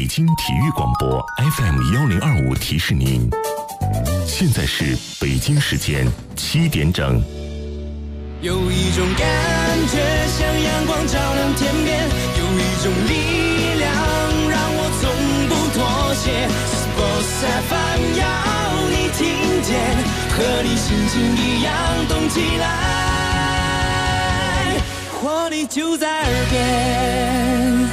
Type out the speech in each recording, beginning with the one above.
京体育广播 FM1025提示您，现在是北京时间7点整。 有一种感觉像阳光照亮天边，有一种力量让我从不妥协。Sports FM 要你听见，和你心情一样动起来，活力就在耳边。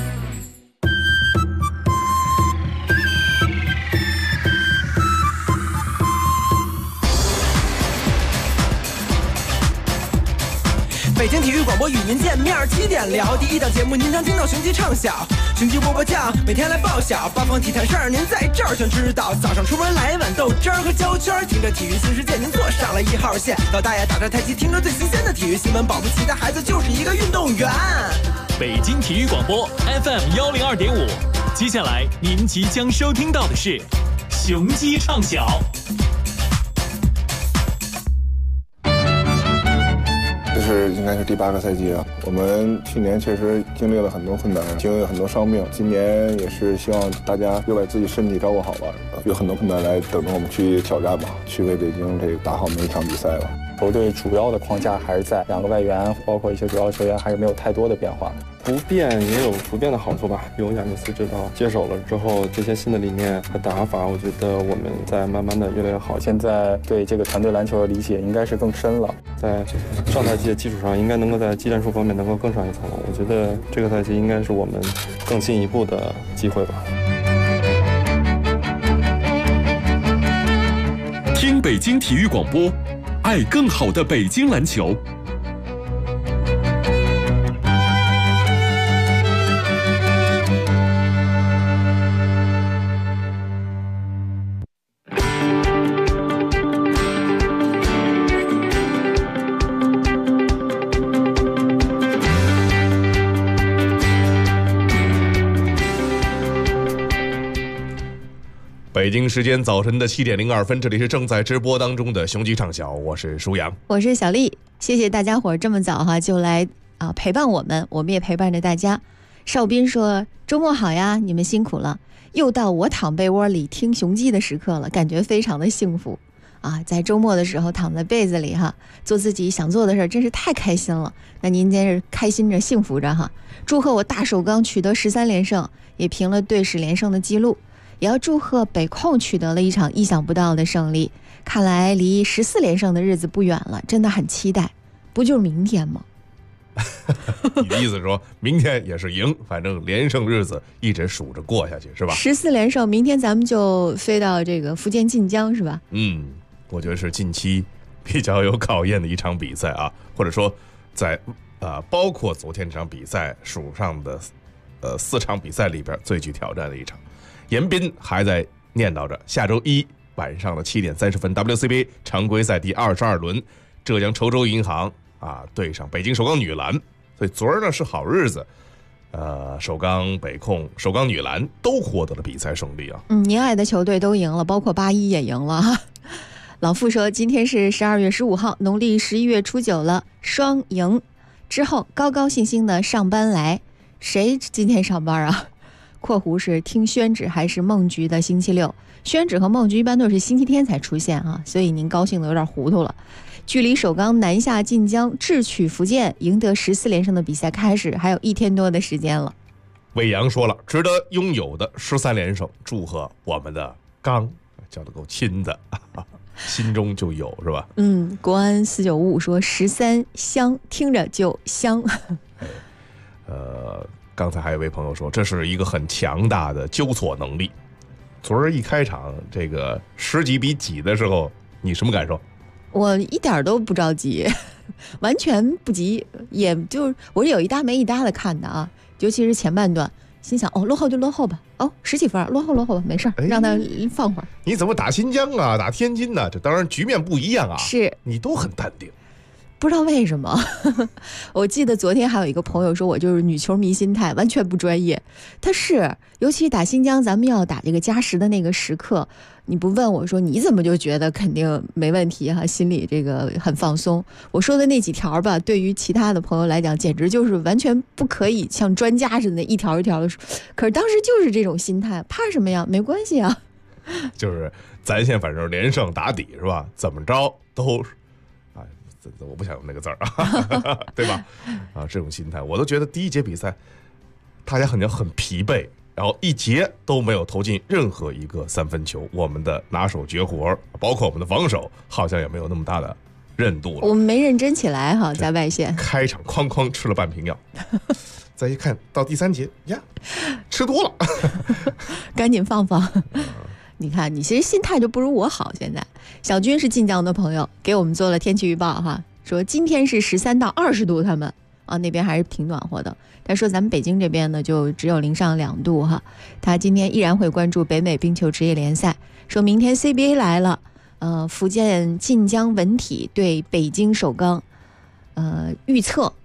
北京体育广播与您见面，7点聊第一档节目，您常听到雄鸡唱晓，雄鸡波波酱每天来报晓，八方体坛事儿您在这儿全知道。早上出门来一碗豆汁儿和焦圈，听着体育新世界您坐上了1号线。老大爷打着太极，听着最新鲜的体育新闻，保不齐的孩子就是一个运动员。 北京体育广播 FM102.5，接下来您即将收听到的是雄鸡唱晓。 这是应该是第8个赛季了。我们去年确实经历了很多困难，经历了很多伤病。今年也是希望大家又把自己身体照顾好吧，有很多困难来等着我们去挑战吧，去为北京这个打好每一场比赛吧。 球队主要的框架还是在2个外援，包括一些主要球员还是没有太多的变化。 不变也有不变的好处吧。有亚尼斯指导接手了之后，这些新的理念和打法，我觉得我们在慢慢的越来越好。 现在对这个团队篮球的理解应该是更深了， 在上赛季的基础上，应该能够在技战术方面能够更上一层楼。我觉得这个赛季应该是我们更进一步的机会吧。 听北京体育广播，爱更好的北京篮球。 北京时间早晨的7点02分，这里是正在直播当中的雄鸡唱晓，我是舒阳， 我是小丽。谢谢大家伙这么早就来陪伴我们，我们也陪伴着大家。邵斌说周末好呀，你们辛苦了，又到我躺被窝里听雄鸡的时刻了，感觉非常的幸福啊！在周末的时候躺在被子里做自己想做的事，真是太开心了。那您真是开心着幸福着祝贺我大首钢取得13连胜，也平了队史连胜的记录。也要祝贺北控取得了一场意想不到的胜利，看来离14连胜的日子不远了，真的很期待。不就是明天吗？ 你的意思说明天也是赢，反正连胜日子一直数着过下去是吧 ？14连胜，明天咱们就飞到这个福建晋江是吧？ 我觉得是近期比较有考验的一场比赛啊，或者说在包括昨天这场比赛数上的4场比赛里边最具挑战的一场。严彬还在念叨着下周1晚上的7点30分 WCBA 常规赛第22轮，浙江稠州银行对上北京首钢女篮，所以昨儿呢是好日子，首钢、北控、首钢女篮都获得了比赛胜利啊。 您爱的球队都赢了，包括81也赢了老傅说今天是12月15号，农历11月初9了，双赢之后高高兴兴的上班来。谁今天上班啊？括弧是听宣纸还是梦菊的星期六，宣纸和梦菊一般都是星期天才出现所以您高兴的有点糊涂了。距离首钢南下晋江智取福建赢得14连胜的比赛开始还有1天多的时间了。 魏阳说了，值得拥有的13连胜，祝贺我们的钢，叫得够亲的心中就有是吧？ 国安4955说13香，听着就香刚才还有位朋友说这是一个很强大的纠错能力。昨儿一开场这个10几比几的时候，你什么感受？ 我一点都不着急，完全不急，也就我有一搭没一搭的看的尤其是前半段，心想落后就落后吧，10几分落后吧，没事让他放会儿。 你怎么打新疆打天津呢？这当然局面不一样是你都很淡定。 不知道为什么。我记得昨天还有一个朋友说我就是女球迷心态，完全不专业。他是，尤其打新疆咱们要打这个加时的那个时刻，你不问我说你怎么就觉得肯定没问题哈，心里这个很放松。我说的那几条吧，对于其他的朋友来讲简直就是完全不可以像专家似的一条一条的说，可是当时就是这种心态，怕什么呀，没关系啊。 就是咱现在反正连胜打底是吧，怎么着都我不想用那个字儿啊，对吧？啊，这种心态，我都觉得第一节比赛大家好像很疲惫，然后一节都没有投进任何一个3分球，我们的拿手绝活，包括我们的防守，好像也没有那么大的韧度了。 我们没认真起来哈，在外线开场哐哐吃了半瓶药，再一看到第3节呀，吃多了， 赶紧放放。你看，你其实心态就不如我好。现在小军是晋江的朋友，给我们做了天气预报哈，说今天是13到20度，他们啊那边还是挺暖和的。他说咱们北京这边呢就只有零上2度哈。他今天依然会关注北美冰球职业联赛，说明天 CBA 来了，福建晋江文体对北京首钢，预测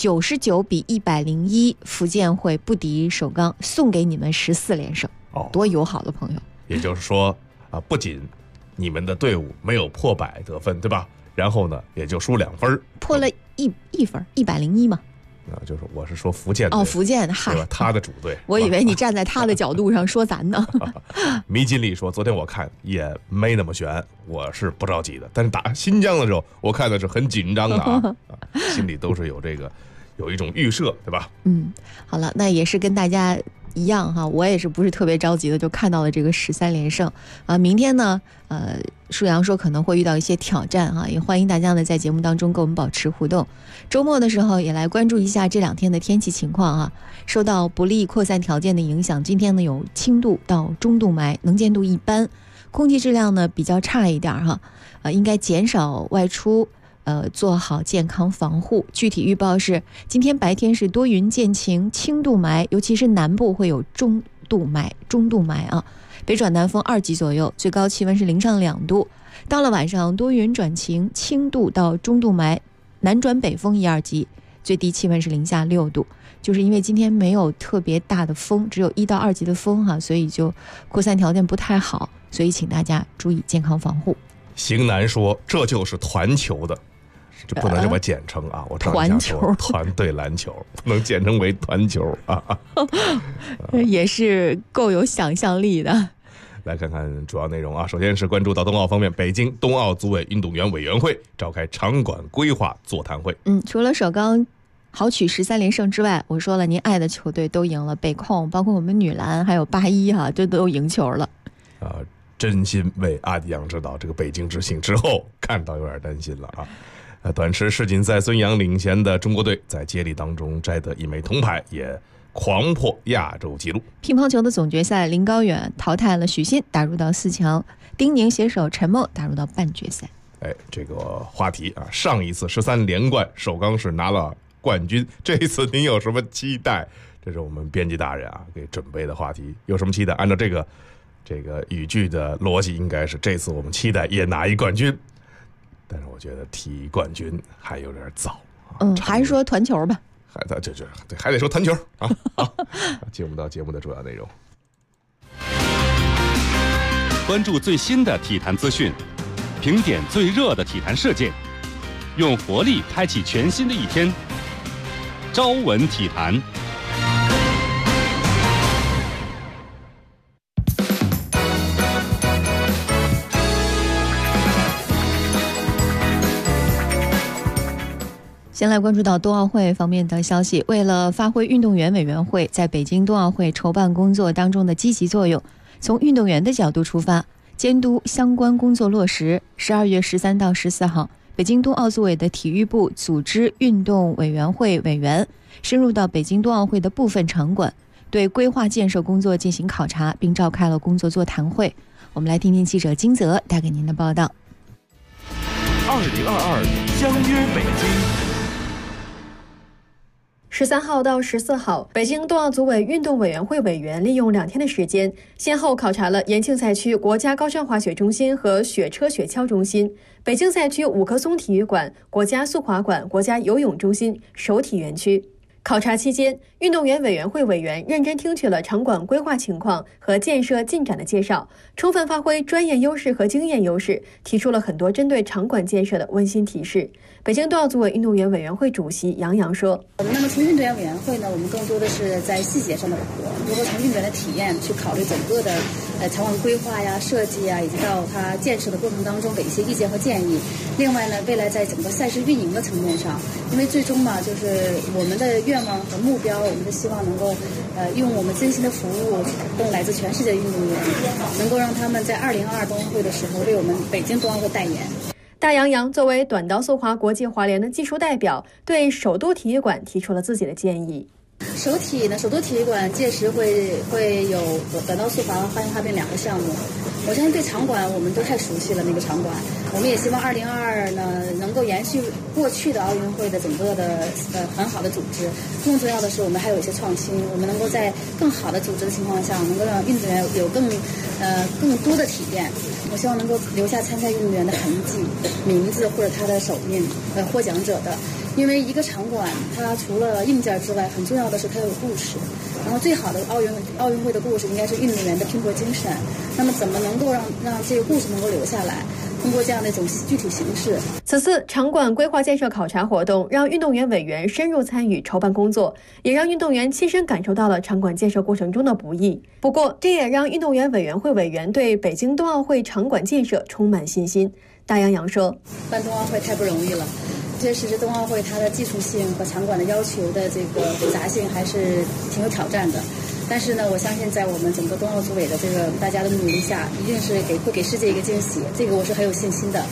99比101，福建会不敌首钢，送给你们14连胜。多友好的朋友。 也就是说啊，不仅你们的队伍没有破100得分，对吧？然后呢，也就输2分， 破了一分，101嘛。 就是我是说福建队福建，嗨， 对吧？他的主队。 我以为你站在他的角度上说咱呢。 迷津力说，昨天我看也没那么悬，我是不着急的。但是打新疆的时候，我看的是很紧张的啊，心里都是有一种预设，对吧？ 好了，那也是跟大家一样哈，我也是不是特别着急的，就看到了这个13连胜啊。明天呢，舒阳说可能会遇到一些挑战哈，也欢迎大家呢在节目当中跟我们保持互动。周末的时候也来关注一下这2天的天气情况哈。受到不利扩散条件的影响，今天呢有轻度到中度霾，能见度一般，空气质量呢比较差一点哈，应该减少外出。做好健康防护。具体预报是，今天白天是多云见晴，轻度霾，尤其是南部会有中度霾啊。北转南风2级左右，最高气温是0上2度。到了晚上，多云转晴，轻度到中度霾，南转北风1、2级，最低气温是0下6度。就是因为今天没有特别大的风，只有1到2级的风哈，所以就扩散条件不太好，所以请大家注意健康防护。 邢南说，这就是团球的。这不能这么简称啊！我团球，团队篮球不能简称为团球啊！ 也是够有想象力的。 来看看主要内容啊！首先是关注到冬奥方面，北京冬奥组委运动员委员会召开场馆规划座谈会。 除了首钢豪取13连胜之外，我说了，您爱的球队都赢了，北控包括我们女篮还有81哈，这都赢球了。 真心为阿迪扬指导这个北京之行之后，看到有点担心了啊！短池世锦赛孙杨领衔的中国队在接力当中摘得1枚铜牌，也狂破亚洲纪录。 乒乓球的总决赛，林高远淘汰了许昕，打入到4强；丁宁携手陈梦打入到半决赛。 这个话题啊，上一次13连冠，首钢是拿了冠军，这一次您有什么期待？这是我们编辑大人啊给准备的话题，有什么期待？按照这个语句的逻辑，应该是这次我们期待也拿一冠军。但是我觉得提冠军还有点早， 还是说团球吧， 还得说团球啊！进入到节目的主要内容， 关注最新的体坛资讯，评点最热的体坛事件，用活力开启全新的一天。朝闻体坛。 先来关注到冬奥会方面的消息，为了发挥运动员委员会在北京冬奥会筹办工作当中的积极作用，从运动员的角度出发，监督相关工作落实。12月13到14号，北京冬奥组委的体育部组织运动委员会委员深入到北京冬奥会的部分场馆，对规划建设工作进行考察，并召开了工作座谈会。我们来听听记者金泽带给您的报道。 2022相约北京。 13号到14号，北京冬奥组委运动委员会委员利用2天的时间，先后考察了延庆赛区国家高山滑雪中心和雪车雪橇中心、北京赛区五棵松体育馆、国家速滑馆、国家游泳中心、首体园区。考察期间，运动员委员会委员认真听取了场馆规划情况和建设进展的介绍，充分发挥专业优势和经验优势，提出了很多针对场馆建设的温馨提示。北京冬奥组委运动员委员会主席杨洋说：“ 那么从运动员委员会呢，我们更多的是在细节上的把握，如何从运动员的体验去考虑整个的场馆规划呀、设计呀，以及到它建设的过程当中的一些意见和建议。另外呢，未来在整个赛事运营的层面上，因为最终嘛，就是我们的愿望和目标，我们是希望能够用我们真心的服务去打动来自全世界的运动员，能够让他们在2022冬奥会的时候为我们北京冬奥会代言。” 大杨洋作为短道速滑国际滑联的技术代表，对首都体育馆提出了自己的建议。 首都体育馆届时会有短道速滑、花样滑冰2个项目。我相信对场馆我们都太熟悉了，那个场馆，我们也希望2022呢能够延续过去的奥运会的整个的很好的组织。更重要的是，我们还有一些创新，我们能够在更好的组织的情况下，能够让运动员有更多的体验。我希望能够留下参赛运动员的痕迹、名字或者他的手印，获奖者的。因为一个场馆，它除了硬件之外，很重要的是它有故事。然后最好的奥运会的故事应该是运动员的拼搏精神。那么怎么能够让这个故事能够留下来？通过这样的一种具体形式。 此次场馆规划建设考察活动，让运动员委员深入参与筹办工作，也让运动员亲身感受到了场馆建设过程中的不易。不过，这也让运动员委员会委员对北京冬奥会场馆建设充满信心。大杨洋说：“ 办冬奥会太不容易了。确实是冬奥会它的技术性和场馆的要求的这个复杂性还是挺有挑战的。但是呢，我相信在我们整个冬奥组委的这个大家的努力下，一定是会给世界一个惊喜，这个我是很有信心的。”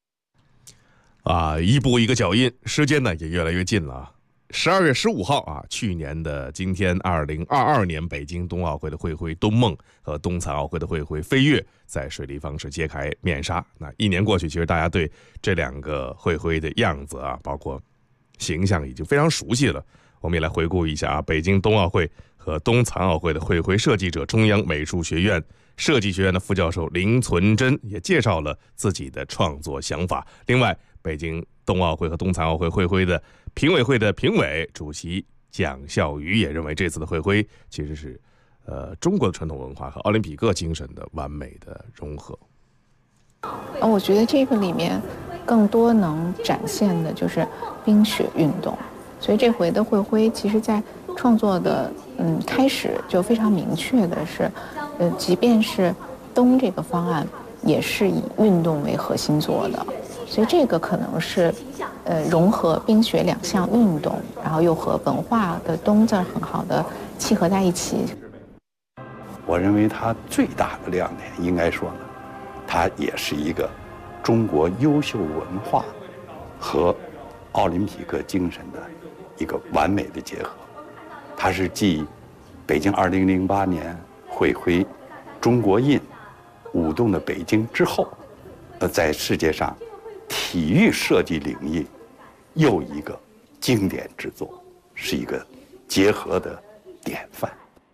一步一个脚印，时间呢也越来越近了。12月15号去年的今天，2022年北京冬奥会的会徽冬梦和冬残奥会的会徽飞跃在水立方是揭开面纱。那1年过去，其实大家对这2个会徽的样子包括形象已经非常熟悉了。我们也来回顾一下北京冬奥会和冬残奥会的会徽设计者，中央美术学院设计学院的副教授林存真也介绍了自己的创作想法。另外，北京冬奥会和冬残奥会会徽的评委会的评委主席蒋孝瑜也认为，这次的会徽其实是中国的传统文化和奥林匹克精神的完美的融合。 我觉得这个里面更多能展现的就是冰雪运动，所以这回的会徽其实在创作的开始就非常明确的是，即便是冬这个方案也是以运动为核心做的，所以这个可能是融合冰雪2项运动，然后又和文化的冬字很好的契合在一起。 我认为它最大的亮点应该说呢，它也是一个中国优秀文化和奥林匹克精神的一个完美的结合。它是继北京2008年会徽中国印舞动的北京之后，在世界上体育设计领域又一个经典之作，是一个结合的典范。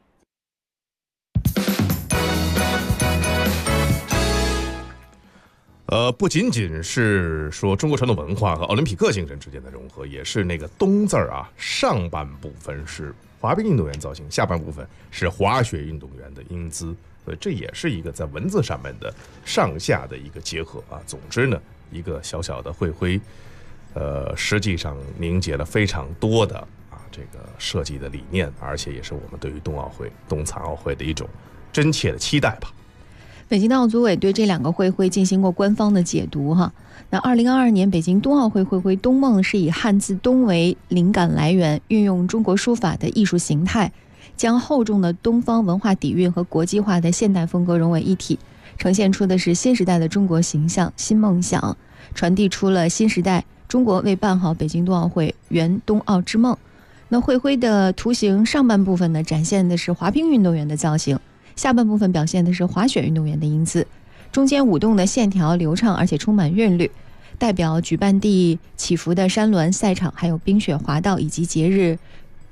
不仅仅是说中国传统文化和奥林匹克精神之间的融合，也是那个冬字上半部分是滑冰运动员造型，下半部分是滑雪运动员的英姿，所以这也是一个在文字上面的上下的一个结合总之呢，一个小小的会徽，实际上凝结了非常多的这个设计的理念，而且也是我们对于冬奥会、冬残奥会的一种真切的期待吧。 北京冬奥组委对这2个会徽进行过官方的解读那2022年北京冬奥会会徽冬梦是以汉字冬为灵感来源，运用中国书法的艺术形态，将厚重的东方文化底蕴和国际化的现代风格融为一体，呈现出的是新时代的中国形象、新梦想，传递出了新时代中国为办好北京冬奥会圆冬奥之梦。那会徽的图形上半部分呢，展现的是滑冰运动员的造型，下半部分表现的是滑雪运动员的英姿，中间舞动的线条流畅而且充满韵律，代表举办地起伏的山峦赛场，还有冰雪滑道以及节日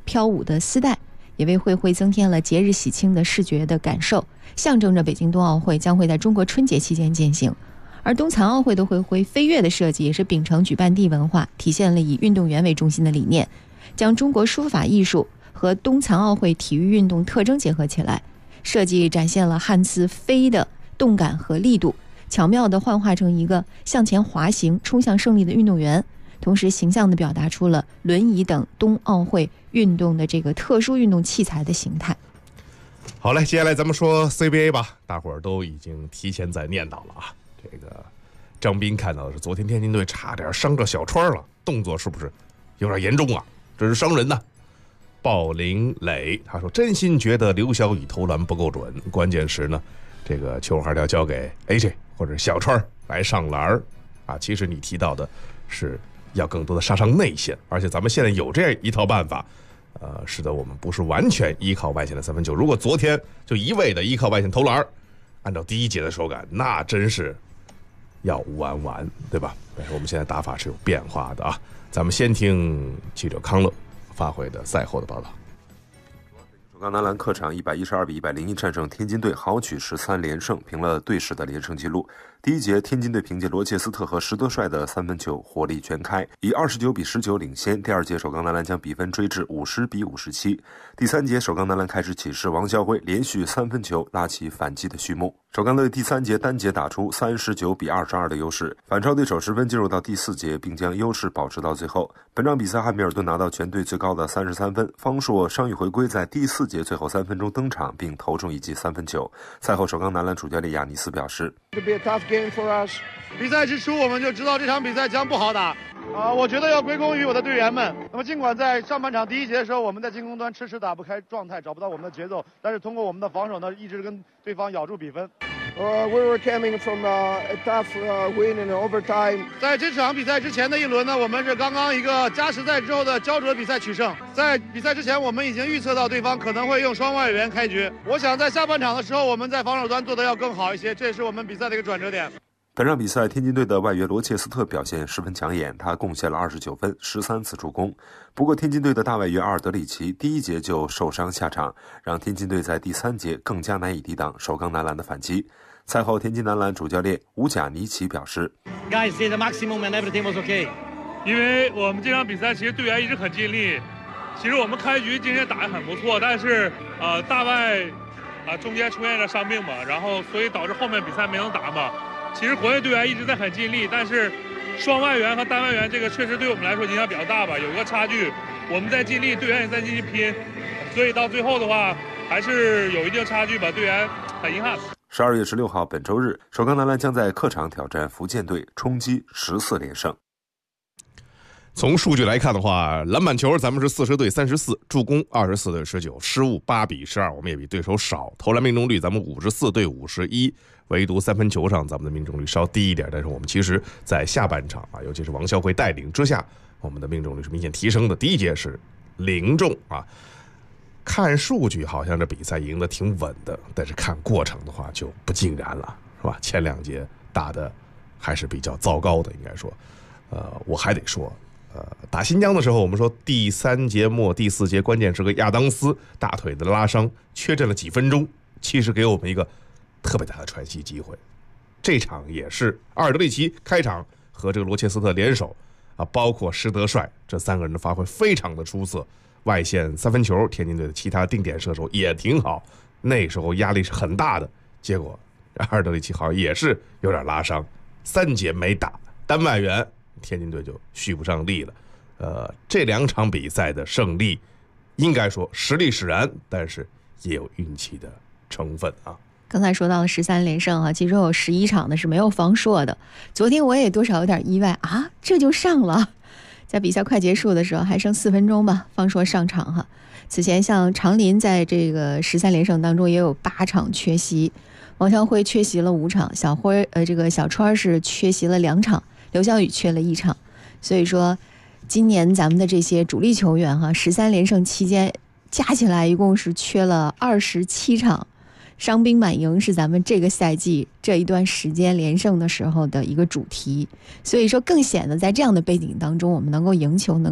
飘舞的丝带，也为会徽增添了节日喜庆的视觉的感受，象征着北京冬奥会将会在中国春节期间进行。而冬残奥会的会徽飞跃的设计也是秉承举办地文化，体现了以运动员为中心的理念，将中国书法艺术和冬残奥会体育运动特征结合起来，设计展现了汉字飞的动感和力度，巧妙地幻化成一个向前滑行冲向胜利的运动员，同时形象地表达出了轮椅等冬奥会运动的这个特殊运动器材的形态。 好嘞，接下来咱们说 CBA 吧，大伙儿都已经提前在念叨了啊。这个张斌看到的是昨天天津队差点伤着小川了，动作是不是有点严重啊？这是伤人呐。鲍林磊他说，真心觉得刘晓宇投篮不够准，关键时呢这个球还是要交给 AJ 或者小川来上篮啊。其实你提到的是要更多的杀伤内线，而且咱们现在有这样一套办法，使得我们不是完全依靠外线的三分球。如果昨天就一味的依靠外线投篮，按照第一节的手感，那真是要完，对吧？但是我们现在打法是有变化的啊。咱们先听记者康乐发回的赛后的报道。 首钢男篮客场112-101战胜天津队，豪取13连胜，平了队史的连胜纪录。第一节，天津队凭借罗切斯特和石德帅的三分球火力全开，以29-19领先。第二节，首钢男篮将比分追至50-57。第三节，首钢男篮开始起势，王啸辉连续三分球拉起反击的序幕。首钢队第三节单节打出39-22的优势，反超对手10分，进入到第四节，并将优势保持到最后。本场比赛，汉密尔顿拿到全队最高的33分，方硕伤愈回归，在第四节最后3分钟登场，并投中一记三分球。赛后，首钢男篮主教练亚尼斯表示， 比赛之初我们就知道这场比赛将不好打我觉得要归功于我的队员们。那么尽管在上半场第一节的时候，我们在进攻端迟迟打不开状态，找不到我们的节奏，但是通过我们的防守呢，一直跟对方咬住比分。 We were coming from a tough win in overtime. 在这场比赛之前的一轮呢，我们是刚刚一个加时赛之后的胶着比赛取胜。在比赛之前，我们已经预测到对方可能会用双外援开局。我想在下半场的时候，我们在防守端做得要更好一些，这也是我们比赛的一个转折点。 本场比赛，天津队的外援罗切斯特表现十分抢眼，他贡献了29分、13次助攻。不过，天津队的大外援阿尔德里奇第一节就受伤下场，让天津队在第三节更加难以抵挡首钢男篮的反击。赛后，天津男篮主教练乌贾尼奇表示 ：“Guys did the maximum and everything was okay。” 因为我们这场比赛其实队员一直很尽力，其实我们开局今天打得很不错，但是大外中间出现了伤病嘛，然后所以导致后面比赛没能打嘛。其实国内队员一直在很尽力，但是双外援和单外援这个确实对我们来说影响比较大吧，有一个差距。我们在尽力，队员也在尽力拼，所以到最后的话还是有一定差距吧，队员很遗憾。 12月16号本周日，首钢男篮将在客场挑战福建队，冲击14连胜。 从数据来看的话，篮板球咱们是40-34，助攻24-19，失误8-12，我们也比对手少。投篮命中率咱们54-51，唯独三分球上咱们的命中率稍低一点，但是我们其实在下半场尤其是王啸辉带领之下，我们的命中率是明显提升的。第一节是0中看数据好像这比赛赢得挺稳的，但是看过程的话就不尽然了，是吧？前两节打的还是比较糟糕的，应该说，我还得说，打新疆的时候，我们说第3节末第4节关键时刻亚当斯大腿的拉伤，缺阵了几分钟，其实给我们一个特别大的喘息机会。这场也是阿尔德里奇开场和这个罗切斯特联手包括施德帅这3个人的发挥非常的出色。外线三分球，天津队的其他定点射手也挺好，那时候压力是很大的。结果阿尔德里奇好像也是有点拉伤，3节没打，单外援天津队就续不上力了。这2场比赛的胜利，应该说实力使然，但是也有运气的成分啊。 刚才说到了13连胜其中有11场的是没有方硕的。昨天我也多少有点意外这就上了。在比赛快结束的时候，还剩4分钟吧，方硕上场此前像常林在这个13连胜当中也有8场缺席，王啸辉缺席了5场，这个小川是缺席了2场，刘晓宇缺了1场。所以说，今年咱们的这些主力球员13连胜期间加起来一共是缺了27场。伤兵满营是咱们这个赛季这一段时间连胜的时候的一个主题，所以说更显得在这样的背景当中，我们能够赢球，能够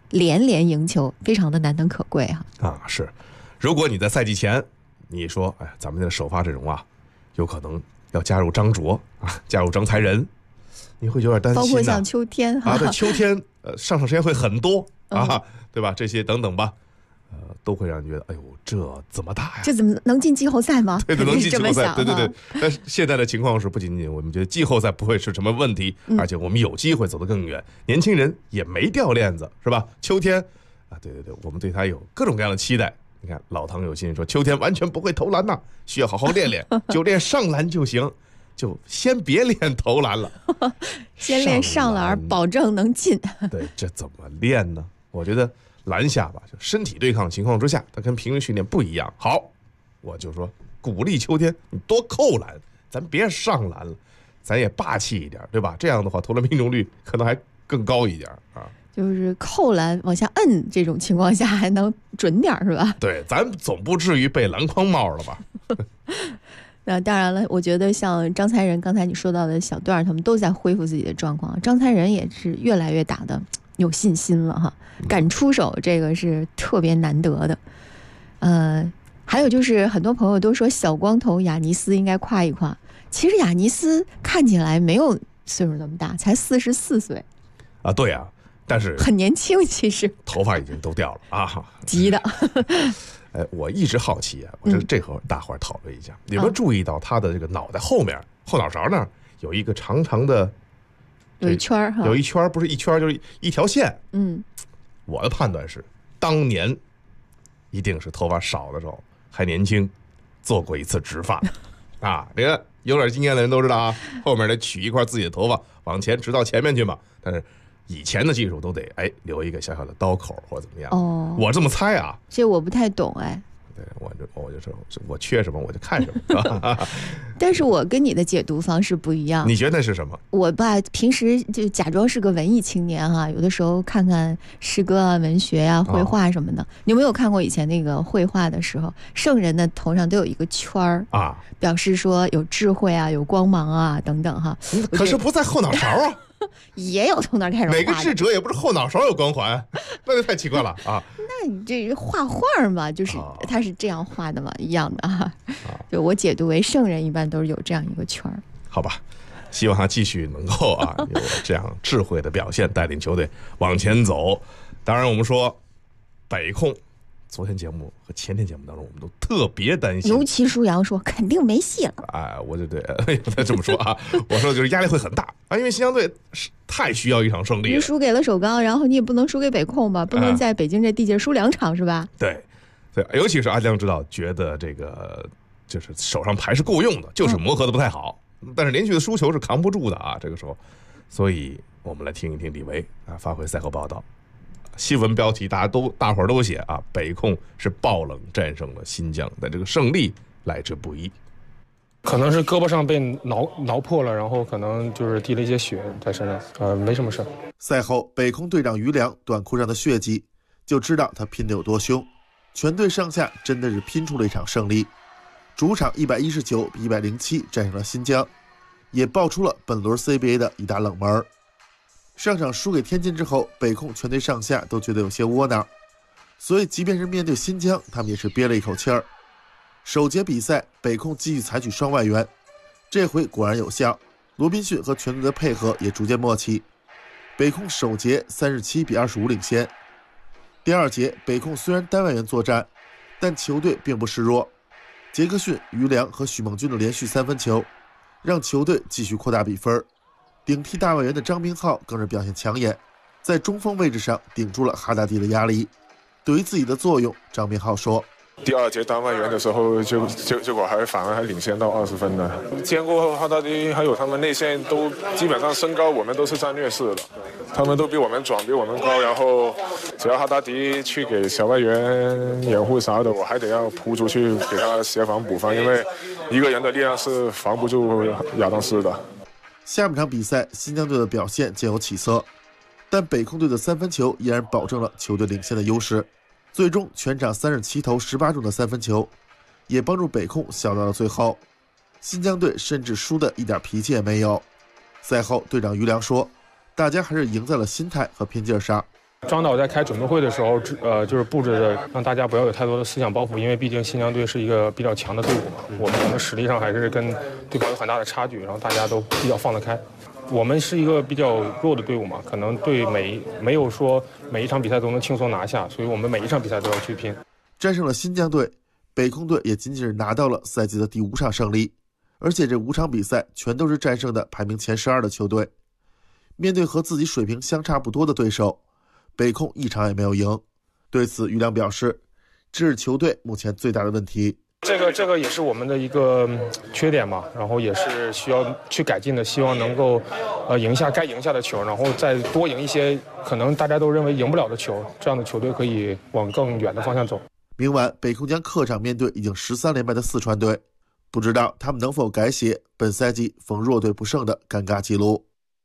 连连赢球，非常的难能可贵啊！是，如果你在赛季前你说，哎，咱们的首发阵容啊，有可能要加入张卓啊，加入张才仁，你会有点担心、啊。 包括像秋天啊，对，秋天上场时间会很多啊，对吧？这些等等吧，都会让人觉得，哎呦，这怎么打呀？ 这怎么能进季后赛吗？ 对，能进季后赛，对。但是现在的情况是，不仅仅我们觉得季后赛不会是什么问题，而且我们有机会走得更远。年轻人也没掉链子，是吧？秋天啊，对，我们对他有各种各样的期待。你看，老唐有心说，秋天完全不会投篮呐，需要好好练练，就练上篮就行，就先别练投篮了， 先练上篮，保证能进。 对，这怎么练呢？我觉得篮下吧，就身体对抗情况之下，它跟平时训练不一样。好，我就说鼓励秋天你多扣篮，咱别上篮了，咱也霸气一点，对吧？这样的话，投篮命中率可能还更高一点啊。 就是扣篮往下摁，这种情况下还能准点是吧？ 对，咱总不至于被篮筐帽了吧？ 那当然了，我觉得像张才仁刚才你说到的小段，他们都在恢复自己的状况。张才仁也是越来越打的有信心了哈，敢出手，这个是特别难得的。还有就是很多朋友都说小光头亚尼斯应该夸一夸，其实亚尼斯看起来没有岁数那么大，才44岁啊。对啊。但是很年轻，其实头发已经都掉了啊， 急的。 我一直好奇啊，我这和大伙儿讨论一下，有没有注意到他的这个脑袋后面后脑勺那儿有一个长长的， 有一圈哈， 有一圈，不是一圈就是一条线。我的判断是，当年一定是头发少的时候还年轻，做过一次植发啊。这个有点经验的人都知道啊，后面得取一块自己的头发往前直到前面去嘛，但是。以前的技术都得留一个小小的刀口或者怎么样。我这么猜啊， 这我不太懂对，我就说我缺什么我就看什么。 但是我跟你的解读方式不一样。 你觉得那是什么？ 我吧平时就假装是个文艺青年哈，有的时候看看诗歌啊、文学啊、绘画什么的。你有没有看过以前那个绘画的时候，圣人的头上都有一个圈儿啊，表示说有智慧啊、有光芒啊等等哈。 可是不在后脑勺啊。 也有从那儿开始画的， 哪个智者也不是后脑勺有光环，那就太奇怪了啊！ 那你这画画嘛，就是他是这样画的嘛，一样的啊。就我解读为圣人一般都是有这样一个圈儿。 好吧，希望他继续能够有这样智慧的表现，带领球队往前走。当然，我们说北控。昨天节目和前天节目当中，我们都特别担心， 尤其舒阳说肯定没戏了。 我就对，他这么说啊，我说就是压力会很大啊，因为新疆队太需要一场胜利了。 你输给了首钢，然后你也不能输给北控吧，不能在北京这地界输2场是吧？ 对，尤其是阿江指导觉得这个就是手上牌是够用的，就是磨合的不太好，但是连续的输球是扛不住的啊，这个时候，所以我们来听一听李维发回赛后报道。新闻标题大伙儿都写啊，北控是爆冷战胜了新疆，但这个胜利来之不易。 可能是胳膊上被挠破了，然后可能就是滴了一些血在身上，没什么事。 赛后，北控队长于良短裤上的血迹，就知道他拼得有多凶。全队上下真的是拼出了一场胜利，主场119比107战胜了新疆，也爆出了本轮 CBA 的一大冷门。上场输给天津之后，北控全队上下都觉得有些窝囊，所以即便是面对新疆，他们也是憋了一口气儿。首节比赛，北控继续采取双外援，这回果然有效，罗宾逊和全队的配合也逐渐默契。北控首节37比25领先。第二节，北控虽然单外援作战，但球队并不示弱。杰克逊、于良和许梦军的连续3分球，让球队继续扩大比分。顶替大外援的张明浩更是表现抢眼，在中锋位置上顶住了哈达迪的压力。对于自己的作用，张明浩说：“ 第二节单外援的时候，结果反而还领先到20分的。见过哈达迪还有他们内线都基本上身高我们都是占劣势的，他们都比我们壮，比我们高。然后只要哈达迪去给小外援掩护啥的，我还得要扑出去给他协防补防，因为一个人的力量是防不住亚当斯的。” 下半场比赛，新疆队的表现渐有起色，但北控队的3分球依然保证了球队领先的优势。最终全场37投18中的3分球，也帮助北控笑到了最后。新疆队甚至输的一点脾气也没有。赛后，队长于良说：“大家还是赢在了心态和拼劲上。” 张导在开准备会的时候，就是布置着让大家不要有太多的思想包袱，因为毕竟新疆队是一个比较强的队伍嘛，我们可能实力上还是跟对方有很大的差距，然后大家都比较放得开。我们是一个比较弱的队伍嘛，可能对没有说每一场比赛都能轻松拿下，所以我们每一场比赛都要去拼。 战胜了新疆队，北控队也仅仅是拿到了赛季的第5场胜利，而且这5场比赛全都是战胜的排名前12的球队。面对和自己水平相差不多的对手，北控一场也没有赢。对此，于良表示，这是球队目前最大的问题。 这个也是我们的一个缺点嘛，然后也是需要去改进的，希望能够赢下该赢下的球，然后再多赢一些可能大家都认为赢不了的球，这样的球队可以往更远的方向走。 明晚北控将客场面对已经13连败的四川队，不知道他们能否改写本赛季逢弱队不胜的尴尬记录。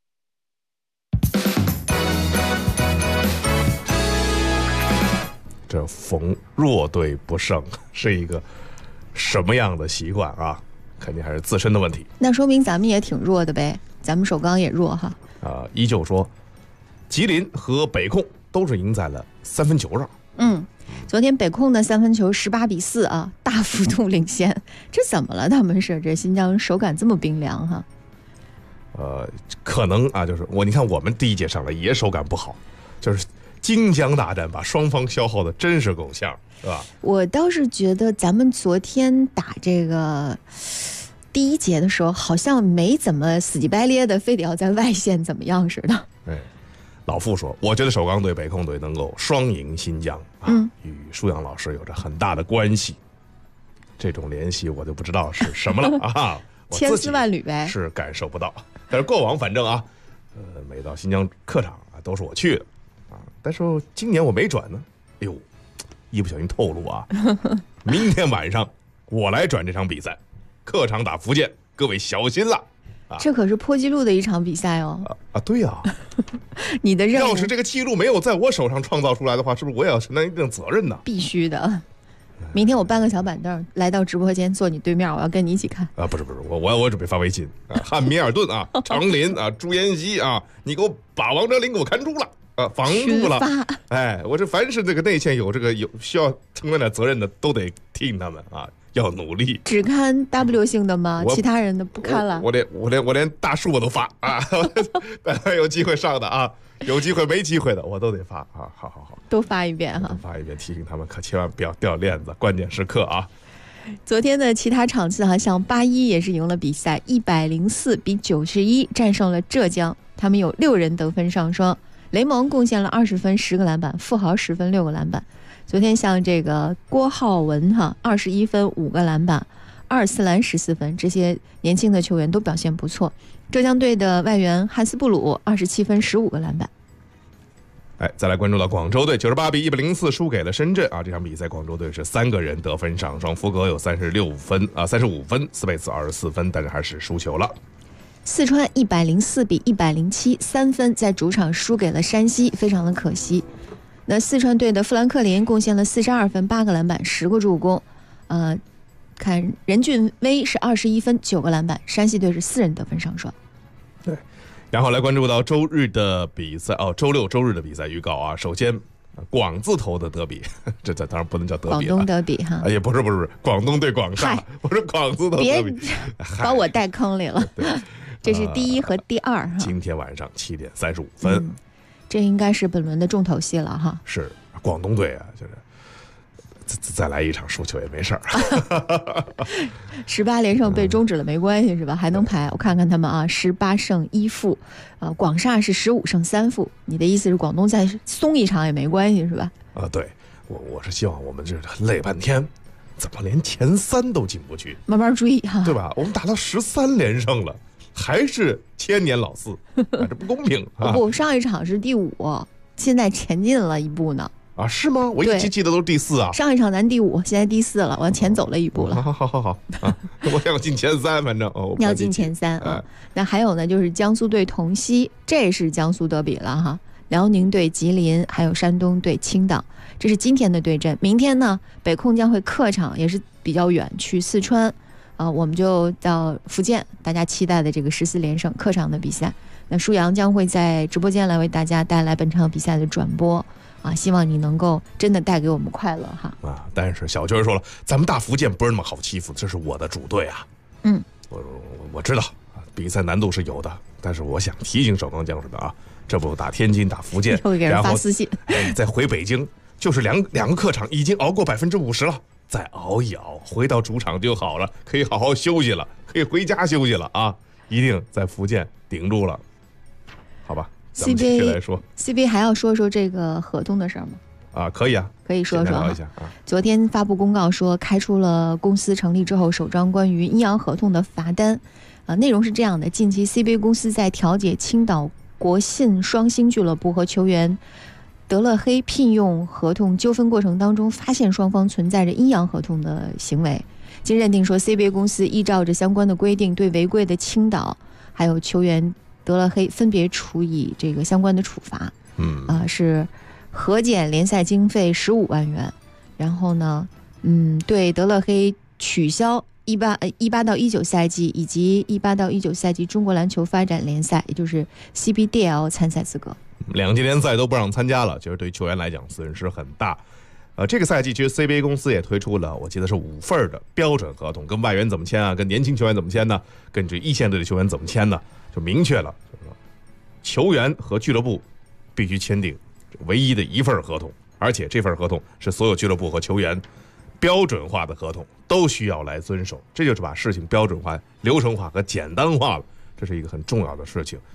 这逢弱队不胜是一个什么样的习惯啊？肯定还是自身的问题。 那说明咱们也挺弱的呗，咱们首钢也弱哈。 依旧说，吉林和北控都是赢在了3分球上。 昨天北控的3分球18-4啊，大幅度领先。这怎么了？他们是这新疆手感这么冰凉哈？ 可能啊，就是你看我们第一节上来也手感不好，就是荆江大战把双方消耗的真是够呛，是吧？ 我倒是觉得咱们昨天打这个第一节的时候，好像没怎么死乞白咧的，非得要在外线怎么样似的。 老傅说，我觉得首钢队、北控队能够双赢新疆啊，与舒阳老师有着很大的关系。这种联系我就不知道是什么了啊， 千丝万缕呗， 是感受不到。但是过往反正啊，每到新疆客场啊，都是我去的啊。但是今年我没转呢，哎呦，一不小心透露啊，明天晚上我来转这场比赛，客场打福建，各位小心了。 这可是破纪录的一场比赛哦！ 对呀， 你的任务要是这个记录没有在我手上创造出来的话，是不是我也要承担一定责任呢？ 必须的。明天我搬个小板凳来到直播间坐你对面，我要跟你一起看。 不是，我准备发微信啊，汉密尔顿啊，长林啊，朱彦西啊，你给我把王哲林给我看住了防住了。我这凡是这个内线有需要承担点责任的，都得听他们啊。要努力， 只看 W 性的吗？其他人的不看了。 我连大树我都发啊！有机会上的啊，有机会没机会的我都得发啊！好， 都发一遍哈， 发一遍，提醒他们可千万不要掉链子，关键时刻啊！ 昨天的其他场次像81也是赢了比赛，104-91战胜了浙江，他们有6人得分上双，雷蒙贡献了20分10个篮板，富豪10分6个篮板。昨天像这个郭浩文21分5个篮板，24篮14分，这些年轻的球员都表现不错。浙江队的外援汉斯布鲁27分15个篮板。 再来关注到广州队98-104输给了深圳啊！这场比赛广州队是3个人得分上双，福格有35分，斯佩茨24分，但是还是输球了。 四川104-107 3分在主场输给了山西，非常的可惜。那四川队的富兰克林贡献了42分8个篮板10个助攻，看任俊威是21分9个篮板，山西队是4人得分上双。 对，然后来关注到周日的比赛周日的比赛预告啊。首先广字头的德比，这当然不能叫德比， 广东德比哈， 也不是广东对广厦，我说广字头德比， 别把我带坑里了。这是第1和第2 今天晚上7点35分。 这应该是本轮的重头戏了哈。 是广东队啊，就是再来一场输球也没事儿。 18连胜被终止了没关系是吧？还能排。我看看他们啊，18胜1负，广厦是15胜3负。你的意思是广东再松一场也没关系是吧？ 对，我是希望我们这累半天，怎么连前3都进不去？ 慢慢追哈， 对吧？我们打到13连胜了。还是千年老四，这不公平啊！ 不，上一场是第5，现在前进了一步呢。 啊，是吗？我一直记得都是第4啊。 上一场咱第5，现在第4了，往前走了一步了。 好啊！我想进前3，反正要进前3啊。那还有呢，就是江苏队同曦，这是江苏德比了哈。辽宁队吉林，还有山东队青岛，这是今天的对阵。明天呢，北控将会客场，也是比较远，去四川。我们就到福建，大家期待的这个14连胜客场的比赛。 那舒阳将会在直播间来为大家带来本场比赛的转播啊，希望你能够真的带给我们快乐哈。 但是小军说了，咱们大福建不是那么好欺负，这是我的主队啊。我知道比赛难度是有的，但是我想提醒首钢将士们啊，这不打天津打福建， 会给人发私信， 再回北京，就是两个客场已经熬过50%了，再熬一熬，回到主场就好了，可以好好休息了，可以回家休息了啊！一定在福建顶住了，好吧？咱们继续来说 CBA 还要说说这个合同的事儿吗？ 可以啊， 可以说说一下啊。 昨天发布公告说，开出了公司成立之后首张关于阴阳合同的罚单。内容是这样的：近期 CBA 公司在调解青岛国信双星俱乐部和球员德勒黑聘用合同纠纷过程当中，发现双方存在着阴阳合同的行为，经认定说 CBA 公司依照着相关的规定，对违规的青岛还有球员德勒黑分别处以这个相关的处罚。是核减联赛经费15万元，然后呢，对德勒黑取消18到19赛季以及18到19赛季中国篮球发展联赛，也就是 CBDL 参赛资格。 2级联赛都不让参加了，就是对球员来讲损失很大。这个赛季其实 CBA 公司也推出了，我记得是5份的标准合同，跟外援怎么签啊，跟年轻球员怎么签呢，跟这一线队的球员怎么签呢，就明确了，球员和俱乐部必须签订唯一的一份合同，而且这份合同是所有俱乐部和球员标准化的合同，都需要来遵守，这就是把事情标准化、流程化和简单化了，这是一个很重要的事情。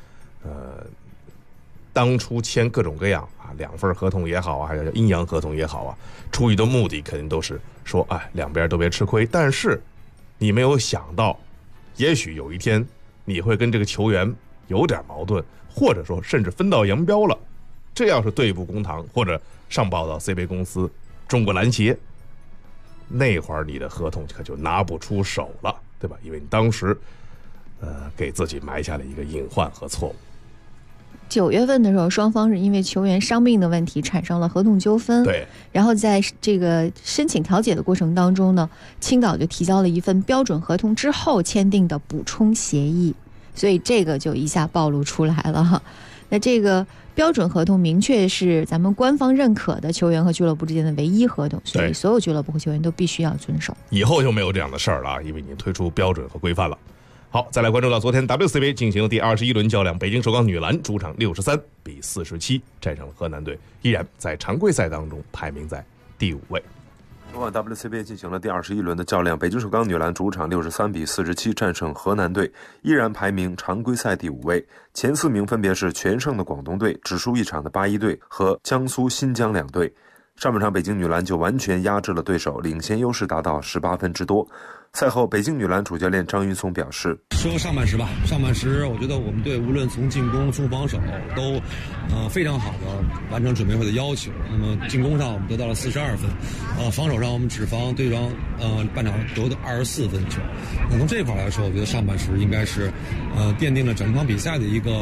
当初签各种各样2份合同也好啊，还有阴阳合同也好啊，出于的目的肯定都是说，两边都别吃亏。但是你没有想到，也许有一天你会跟这个球员有点矛盾，或者说甚至分道扬镳了。这要是对簿公堂，或者上报到 CBA 公司、中国篮协，那会儿你的合同可就拿不出手了，对吧？因为你当时给自己埋下了一个隐患和错误。 9月份的时候，双方是因为球员伤病的问题产生了合同纠纷。 对。 然后在这个申请调解的过程当中呢，青岛就提交了一份标准合同之后签订的补充协议，所以这个就一下暴露出来了。那这个标准合同明确是咱们官方认可的球员和俱乐部之间的唯一合同，所以所有俱乐部和球员都必须要遵守。 以后就没有这样的事儿了，因为你推出标准和规范了。好，再来关注到昨天 WCBA 进行了第21轮较量，北京首钢女篮主场63比47战胜了河南队，依然在常规赛当中排名在第5位。 昨晚 WCBA 进行了第21轮的较量，北京首钢女篮主场63比47战胜河南队，依然排名常规赛第5位。前4名分别是全胜的广东队、只输1场的81队和江苏新疆2队。上半场北京女篮就完全压制了对手，领先优势达到18分之多。赛后，北京女篮主教练张云松表示：“ 说上半时吧，上半时我觉得我们队无论从进攻、从防守都非常好的完成准备会的要求。那么进攻上我们得到了42分，防守上我们只防对方半场得的24分球。那从这块来说，我觉得上半时应该是奠定了整场比赛的一个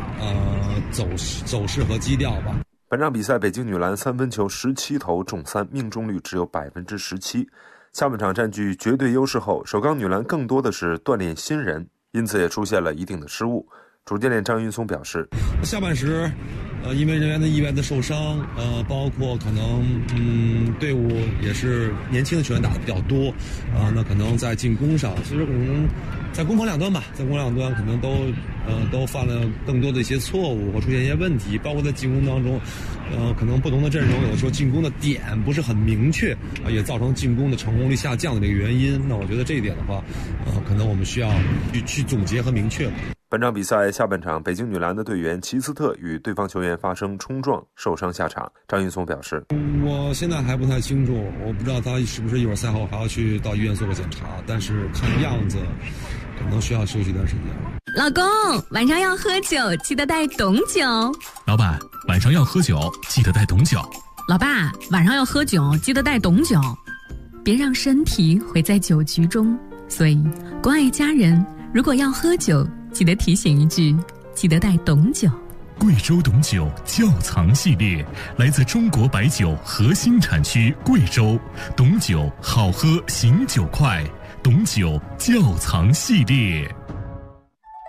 走势和基调吧。” 本场比赛，北京女篮3分球17投中3，命中率只有17%。下半场占据绝对优势后，首钢女篮更多的是锻炼新人，因此也出现了一定的失误。主教练张云松表示， 下半时因为人员的意外的受伤，包括可能队伍也是年轻的球员打得比较多，那可能在进攻上，其实可能在攻防两端吧，在攻两端可能都犯了更多的一些错误或出现一些问题，包括在进攻当中，可能不同的阵容有的时候进攻的点不是很明确，也造成进攻的成功率下降的这个原因。那我觉得这一点的话，可能我们需要去总结和明确。 本场比赛下半场，北京女篮的队员齐斯特与对方球员发生冲撞，受伤下场。张云松表示：“ 我现在还不太清楚，我不知道他是不是一会儿赛后还要去到医院做个检查，但是看样子可能需要休息一段时间。” 老公，晚上要喝酒，记得带懂酒。 老板，晚上要喝酒，记得带懂酒。 老爸，晚上要喝酒，记得带懂酒。别让身体毁在酒局中。所以，关爱家人，如果要喝酒，记得提醒一句，记得带懂酒。 贵州懂酒窖藏系列来自中国白酒核心产区贵州，懂酒好喝，醒酒快，懂酒窖藏系列。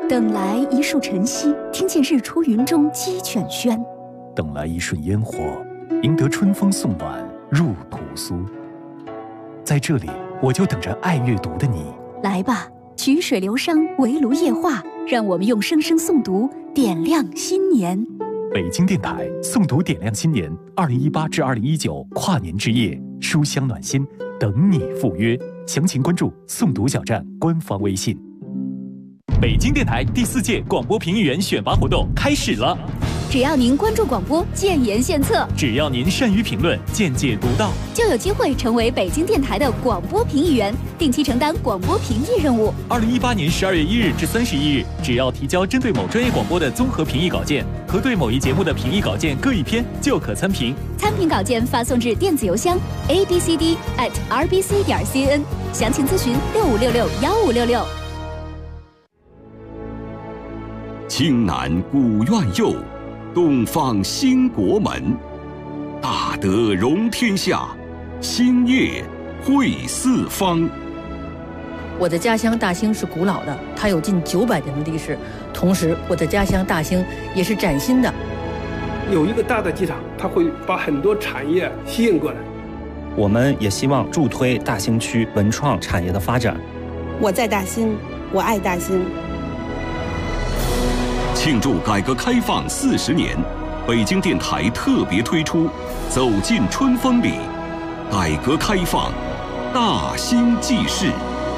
等来一树晨曦，听见日出云中鸡犬喧； 等来一瞬烟火，迎得春风送暖入屠苏。在这里，我就等着爱阅读的你。 来吧，曲水流觞，围炉夜话，让我们用声声诵读点亮新年。 北京电台诵读点亮新年2018至2019跨年之夜，书香暖心，等你赴约。详情关注诵读小站官方微信。 北京电台第4届广播评议员选拔活动开始了。 只要您关注广播，建言献策； 只要您善于评论，见解独到， 就有机会成为北京电台的广播评议员，定期承担广播评议任务。 2018年12月1日至31日，只要提交针对某专业广播的综合评议稿件和对某一节目的评议稿件各1篇，就可参评。 参评稿件发送至电子邮箱 abcd@rbc.cn， 详情咨询65661566。 青南古院右，东方兴国门。大德容天下，兴业惠四方。 我的家乡大兴是古老的，它有近900年的历史。同时，我的家乡大兴也是崭新的。 有一个大的机场，它会把很多产业吸引过来。 我们也希望助推大兴区文创产业的发展。 我在大兴，我爱大兴。 庆祝改革开放40年，北京电台特别推出《走进春风里》，改革开放大兴纪事。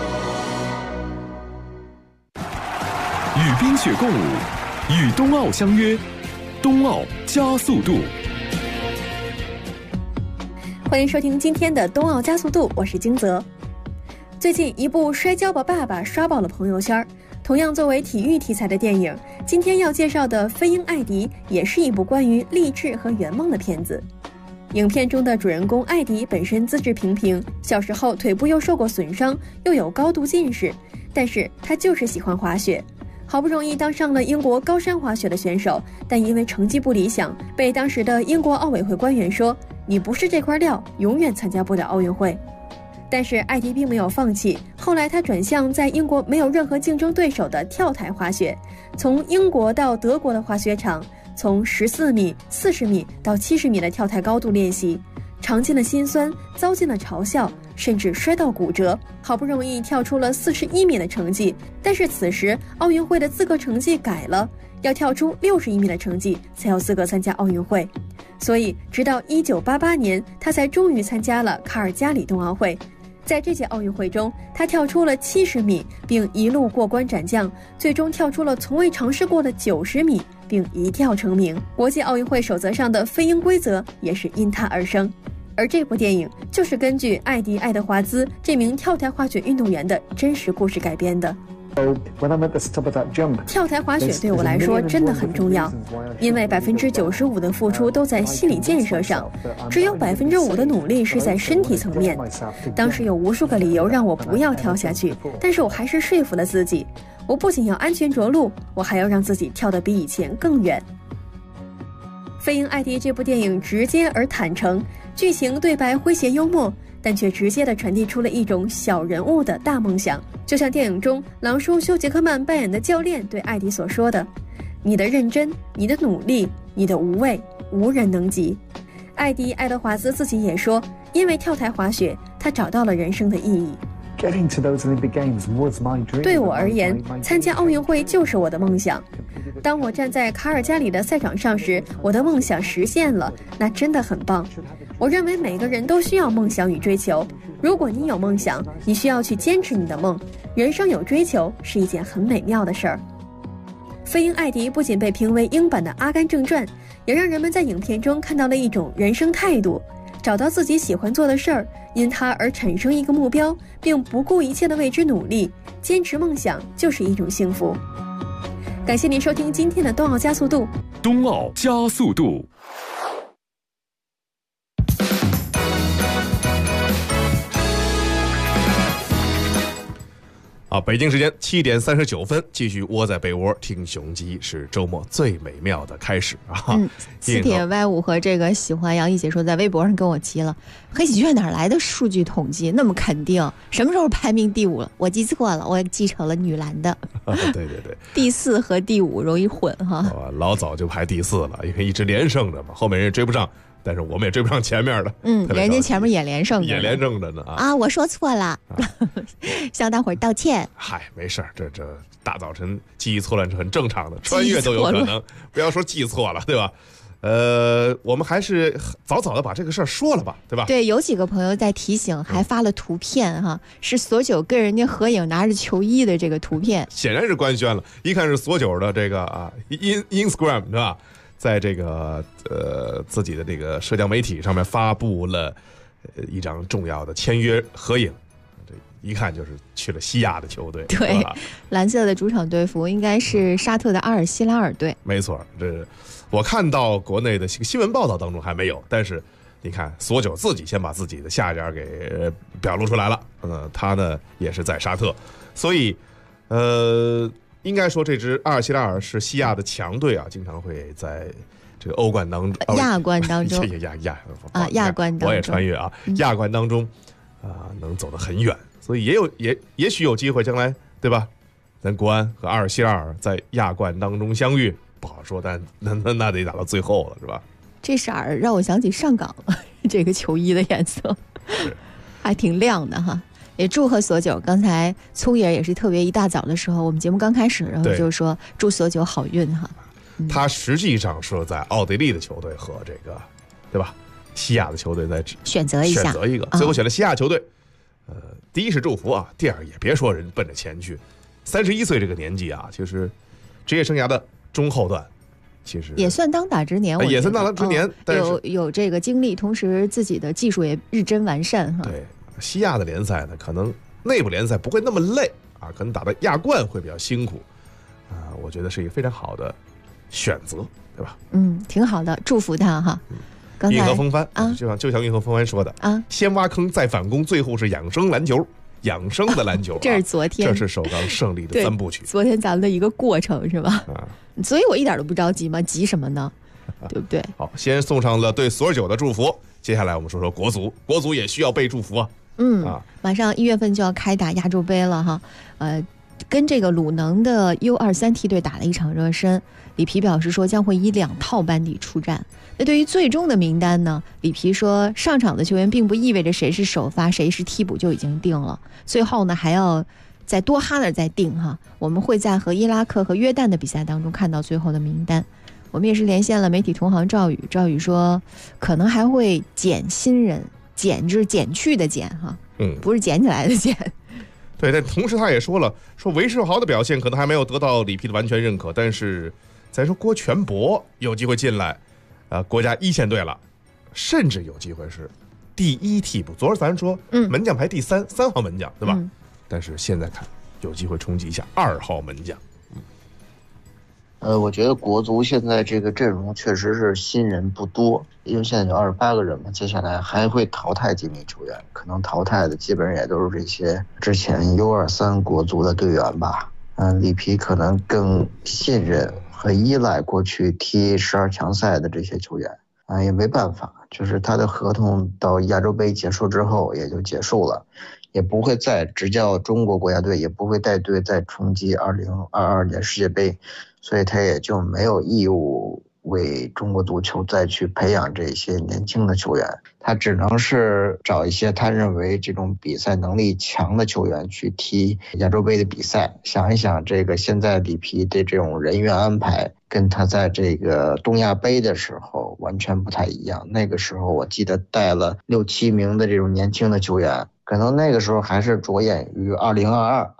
与冰雪共舞，与冬奥相约，冬奥加速度。 欢迎收听今天的冬奥加速度，我是金泽。最近一部《摔跤吧，爸爸》刷爆了朋友圈。同样作为体育题材的电影，今天要介绍的《飞鹰艾迪》也是一部关于励志和圆梦的片子。影片中的主人公艾迪本身资质平平，小时候腿部又受过损伤，又有高度近视，但是他就是喜欢滑雪。好不容易当上了英国高山滑雪的选手，但因为成绩不理想，被当时的英国奥委会官员说：“你不是这块料，永远参加不了奥运会。”但是艾迪并没有放弃，后来他转向在英国没有任何竞争对手的跳台滑雪，从英国到德国的滑雪场，从14米、40米到70米的跳台高度练习，尝尽了辛酸，遭尽了嘲笑，甚至摔到骨折，好不容易跳出了41米的成绩。但是此时奥运会的资格成绩改了，要跳出61米的成绩才有资格参加奥运会。所以直到1988年，他才终于参加了卡尔加里冬奥会。在这届奥运会中，他跳出了70米，并一路过关斩将，最终跳出了从未尝试过的90米，并一跳成名。国际奥运会守则上的飞鹰规则也是因他而生。而这部电影就是根据艾迪·爱德华兹这名跳台滑雪运动员的真实故事改编的。跳台滑雪对我来说真的很重要，因为95%的付出都在心理建设上，只有5%的努力是在身体层面。当时有无数个理由让我不要跳下去，但是我还是说服了自己，我不仅要安全着陆，我还要让自己跳得比以前更远。飞鹰艾迪这部电影直接而坦诚，剧情对白诙谐幽默，但却直接地传递出了一种小人物的大梦想。就像电影中狼叔休·杰克曼扮演的教练对艾迪所说的：“你的认真，你的努力，你的无畏，无人能及。”艾迪·爱德华兹自己也说，因为跳台滑雪，他找到了人生的意义。对我而言，参加奥运会就是我的梦想。当我站在卡尔加里的赛场上时，我的梦想实现了，那真的很棒。我认为每个人都需要梦想与追求。如果你有梦想，你需要去坚持你的梦。人生有追求是一件很美妙的事儿。飞鹰艾迪不仅被评为英版的《阿甘正传》，也让人们在影片中看到了一种人生态度，找到自己喜欢做的事儿，因它而产生一个目标，并不顾一切的为之努力。坚持梦想就是一种幸福。感谢您收听今天的冬奥加速度。 冬奥加速度。 好，北京时间7点39分，继续窝在被窝听雄鸡，是周末最美妙的开始啊！ 磁铁 Y5和这个喜欢杨毅姐说，在微博上跟我急了，黑喜剧哪来的数据统计那么肯定？什么时候排名第5了？我记错了，我继承了女篮的。 对对对， 第4和第5容易混哈。 老早就排第4了，因为一直连胜着嘛，后面人也追不上。但是我们也追不上前面的， 人家前面也连胜着， 也连胜着呢啊！ 我说错了，向大伙儿道歉。 嗨，没事儿，这大早晨记忆错乱是很正常的，穿越都有可能，不要说记错了，对吧？我们还是早早的把这个事儿说了吧，对吧？ 对，有几个朋友在提醒，还发了图片哈，是索九跟人家合影拿着球衣的这个图片， 显然是官宣了，一看是索九的这个Instagram 是吧？在这个自己的这个社交媒体上面发布了一张重要的签约合影，这一看就是去了西亚的球队。 对，蓝色的主场队服应该是沙特的阿尔希拉尔队。 没错，这我看到国内的新闻报道当中还没有，但是你看索九自己先把自己的下家给表露出来了。他呢也是在沙特，所以应该说这支阿尔希拉尔是西亚的强队啊，经常会在这个欧冠当中、 亚冠当中、亚冠当中， 我也穿越啊，亚冠当中能走得很远，所以也许有机会将来，对吧？咱国安和阿尔希拉尔在亚冠当中相遇，不好说，但那得打到最后了，是吧？ 这色儿让我想起上港了，这个球衣的颜色还挺亮的哈。也祝贺索九，刚才聪爷也是特别一大早的时候，我们节目刚开始，然后就说祝索九好运哈。 他实际上是在奥地利的球队和这个，对吧？西亚的球队在选择一个，最后选了西亚球队。第一是祝福啊，第二也别说人奔着钱去。31岁这个年纪啊，就是职业生涯的中后段，其实也算当打之年， 也算当打之年，但是有这个经历，同时自己的技术也日臻完善哈。 对。西亚的联赛呢，可能内部联赛不会那么累啊，可能打的亚冠会比较辛苦啊，我觉得是一个非常好的选择，对吧？ 挺好的，祝福他哈。 运河风帆啊，就像运河风帆说的啊，先挖坑再反攻，最后是养生篮球，养生的篮球、 这是昨天， 这是首钢胜利的3部曲。 昨天咱们的一个过程是吧？所以我一点都不着急嘛，急什么呢？对不对？ 好，先送上了对索九的祝福，接下来我们说说国足也需要被祝福啊。 马上1月份就要开打亚洲杯了哈，跟这个鲁能的 U23 梯队打了一场热身。里皮表示说将会以2套班底出战。那对于最终的名单呢，里皮说上场的球员并不意味着谁是首发谁是替补就已经定了，最后呢还要在多哈那儿再定哈。我们会在和伊拉克和约旦的比赛当中看到最后的名单。我们也是连线了媒体同行赵宇说可能还会减新人，减就是减去的减哈，不是捡起来的捡。 对，但同时他也说了，说韦世豪的表现可能还没有得到里皮的完全认可，但是咱说郭全博有机会进来，国家1线队了，甚至有机会是第1替补。昨儿咱说，门将排第3号门将，对吧？但是现在看有机会冲击一下2号门将。 我觉得国足现在这个阵容确实是新人不多，因为现在有28个人嘛，接下来还会淘汰几名球员，可能淘汰的基本上也都是这些之前 U23 国足的队员吧。里皮可能更信任和依赖过去踢12强赛的这些球员也没办法，就是他的合同到亚洲杯结束之后也就结束了，也不会再执教中国国家队，也不会带队再冲击2022年世界杯，所以他也就没有义务为中国足球再去培养这些年轻的球员，他只能是找一些他认为这种比赛能力强的球员去踢亚洲杯的比赛。想一想这个现在里皮的这种人员安排跟他在这个东亚杯的时候完全不太一样，那个时候我记得带了6、7名的这种年轻的球员，可能那个时候还是着眼于2022。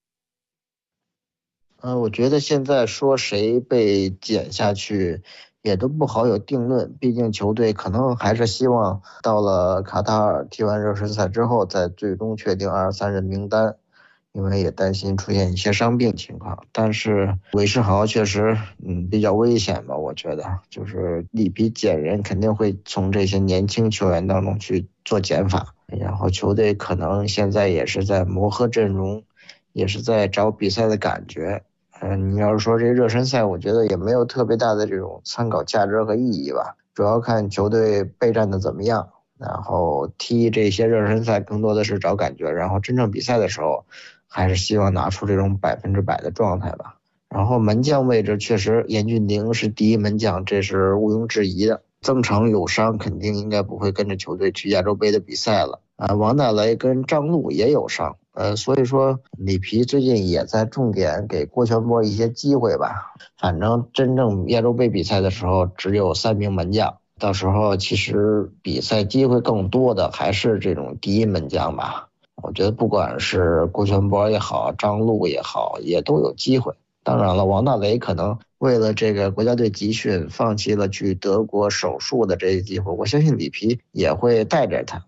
我觉得现在说谁被减下去也都不好有定论，毕竟球队可能还是希望到了卡塔尔踢完热身赛之后再最终确定23人名单，因为也担心出现一些伤病情况。但是韦世豪确实比较危险吧，我觉得就是里皮减人肯定会从这些年轻球员当中去做减法，然后球队可能现在也是在磨合阵容， 也是在找比赛的感觉。你要是说这热身赛，我觉得也没有特别大的这种参考价值和意义吧，主要看球队备战的怎么样，然后踢这些热身赛更多的是找感觉，然后真正比赛的时候还是希望拿出这种100%的状态吧。然后门将位置确实严俊凌是第一门将，这是毋庸置疑的。曾诚有伤，肯定应该不会跟着球队去亚洲杯的比赛了。王乃雷跟张路也有伤，所以说里皮最近也在重点给郭全波一些机会吧。反正真正亚洲杯比赛的时候只有3名门将，到时候其实比赛机会更多的还是这种第一门将吧。我觉得不管是郭全波也好，张路也好，也都有机会。当然了，王大雷可能为了这个国家队集训放弃了去德国手术的这一机会，我相信里皮也会带着他。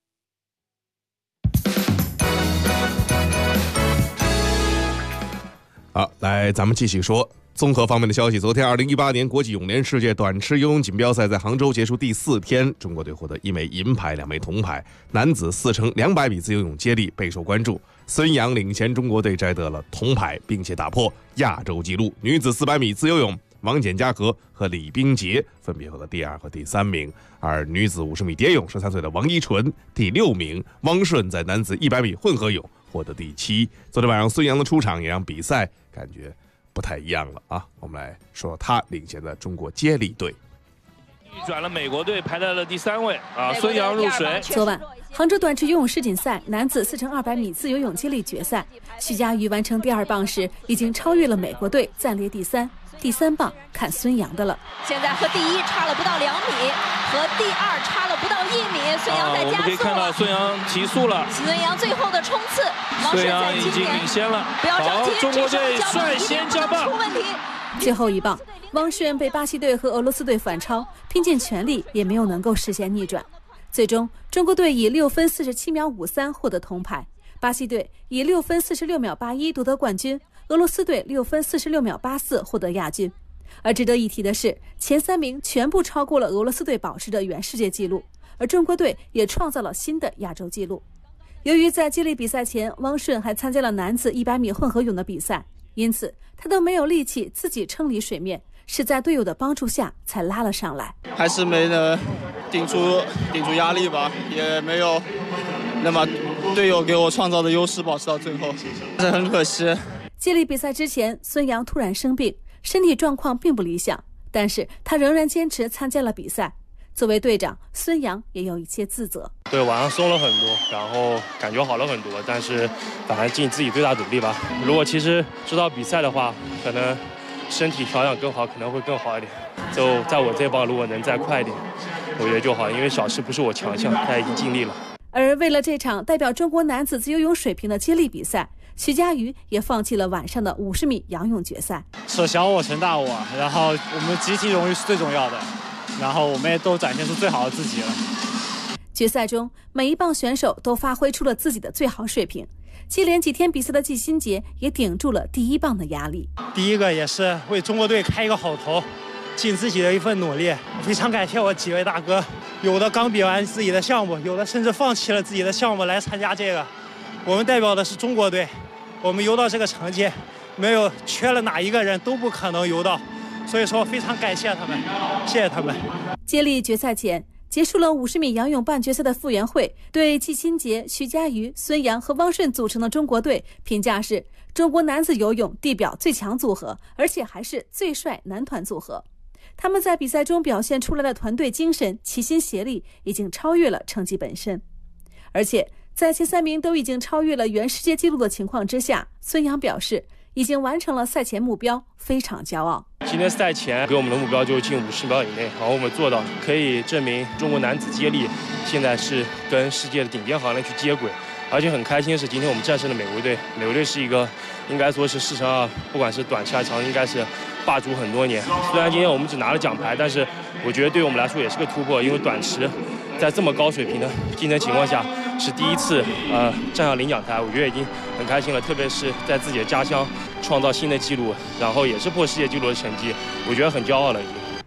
好，来咱们继续说综合方面的消息。昨天2018年国际泳联世界短池游泳锦标赛在杭州结束第4天，中国队获得1枚银牌2枚铜牌。男子4乘200米自由泳接力备受关注，孙杨领衔中国队摘得了铜牌，并且打破亚洲纪录。女子400米自由泳，王简嘉禾和李冰洁分别获得第2和第3名，而女子50米蝶泳13岁的王一纯第6名，汪顺在男子100米混合泳获得第7。昨天晚上孙杨的出场也让比赛感觉不太一样了啊！我们来说他领衔的中国接力队逆转了美国队，排在了第3位啊！孙杨入水。 昨晚杭州短池游泳世锦赛男子4乘200米自由泳接力决赛，徐嘉余完成第2棒时已经超越了美国队，暂列第3。第3棒看孙杨的了。 现在和第1差了不到2米，和第2差了不到1米。孙杨在加速了。我们可以看到孙杨提速了。 孙杨最后的冲刺， 孙杨已经领先了。 不要着急， 中国队率先交棒。 出问题。 最后一棒，汪顺被巴西队和俄罗斯队反超，拼尽全力也没有能够实现逆转。最终，中国队以6分47秒53获得铜牌，巴西队以6分46秒81夺得冠军，俄罗斯队6分46秒84获得亚军。而值得一提的是，前3名全部超过了俄罗斯队保持的原世界纪录，而中国队也创造了新的亚洲纪录。由于在接力比赛前，汪顺还参加了男子100米混合泳的比赛，因此他都没有力气自己撑离水面，是在队友的帮助下才拉了上来。 还是没能顶住压力吧，也没有能把队友给我创造的优势保持到最后，这很可惜。 接力比赛之前，孙杨突然生病，身体状况并不理想，但是他仍然坚持参加了比赛。作为队长，孙杨也有一些自责。 对，晚上松了很多，然后感觉好了很多，但是反正尽自己最大努力吧。如果其实知道比赛的话，可能身体调养更好，可能会更好一点。就在我这帮，如果能再快一点，我觉得就好，因为小事不是我强项，他已经尽力了。 而为了这场代表中国男子自由泳水平的接力比赛，徐嘉余也放弃了晚上的50米仰泳决赛。 舍小我成大我，然后我们集体荣誉是最重要的，然后我们也都展现出最好的自己了。 决赛中，每一棒选手都发挥出了自己的最好水平。接连几天比赛的季新杰也顶住了第1棒的压力。 第一个也是为中国队开一个好头，尽自己的一份努力。非常感谢我几位大哥，有的刚比完自己的项目，有的甚至放弃了自己的项目来参加这个。我们代表的是中国队，我们游到这个成绩，没有缺了哪一个人都不可能游到，所以说非常感谢他们，谢谢他们。 接力决赛前，结束了50米仰泳半决赛的傅园慧对季新杰、徐嘉余、孙杨和汪顺组成的中国队评价是中国男子游泳地表最强组合，而且还是最帅男团组合。他们在比赛中表现出来的团队精神、齐心协力已经超越了成绩本身。而且在前3名都已经超越了原世界纪录的情况之下，孙杨表示已经完成了赛前目标，非常骄傲。 今天赛前给我们的目标就是进50秒以内，然后我们做到，可以证明中国男子接力现在是跟世界的顶尖行列去接轨。而且很开心的是，今天我们战胜了美国队。美国队是一个应该说是4乘2，不管是短还是长，应该是霸主很多年。虽然今天我们只拿了奖牌，但是我觉得对我们来说也是个突破，因为短池在这么高水平的竞争情况下是第一次站上领奖台，我觉得已经很开心了。特别是在自己的家乡创造新的纪录，然后也是破世界纪录的成绩，我觉得很骄傲了已经。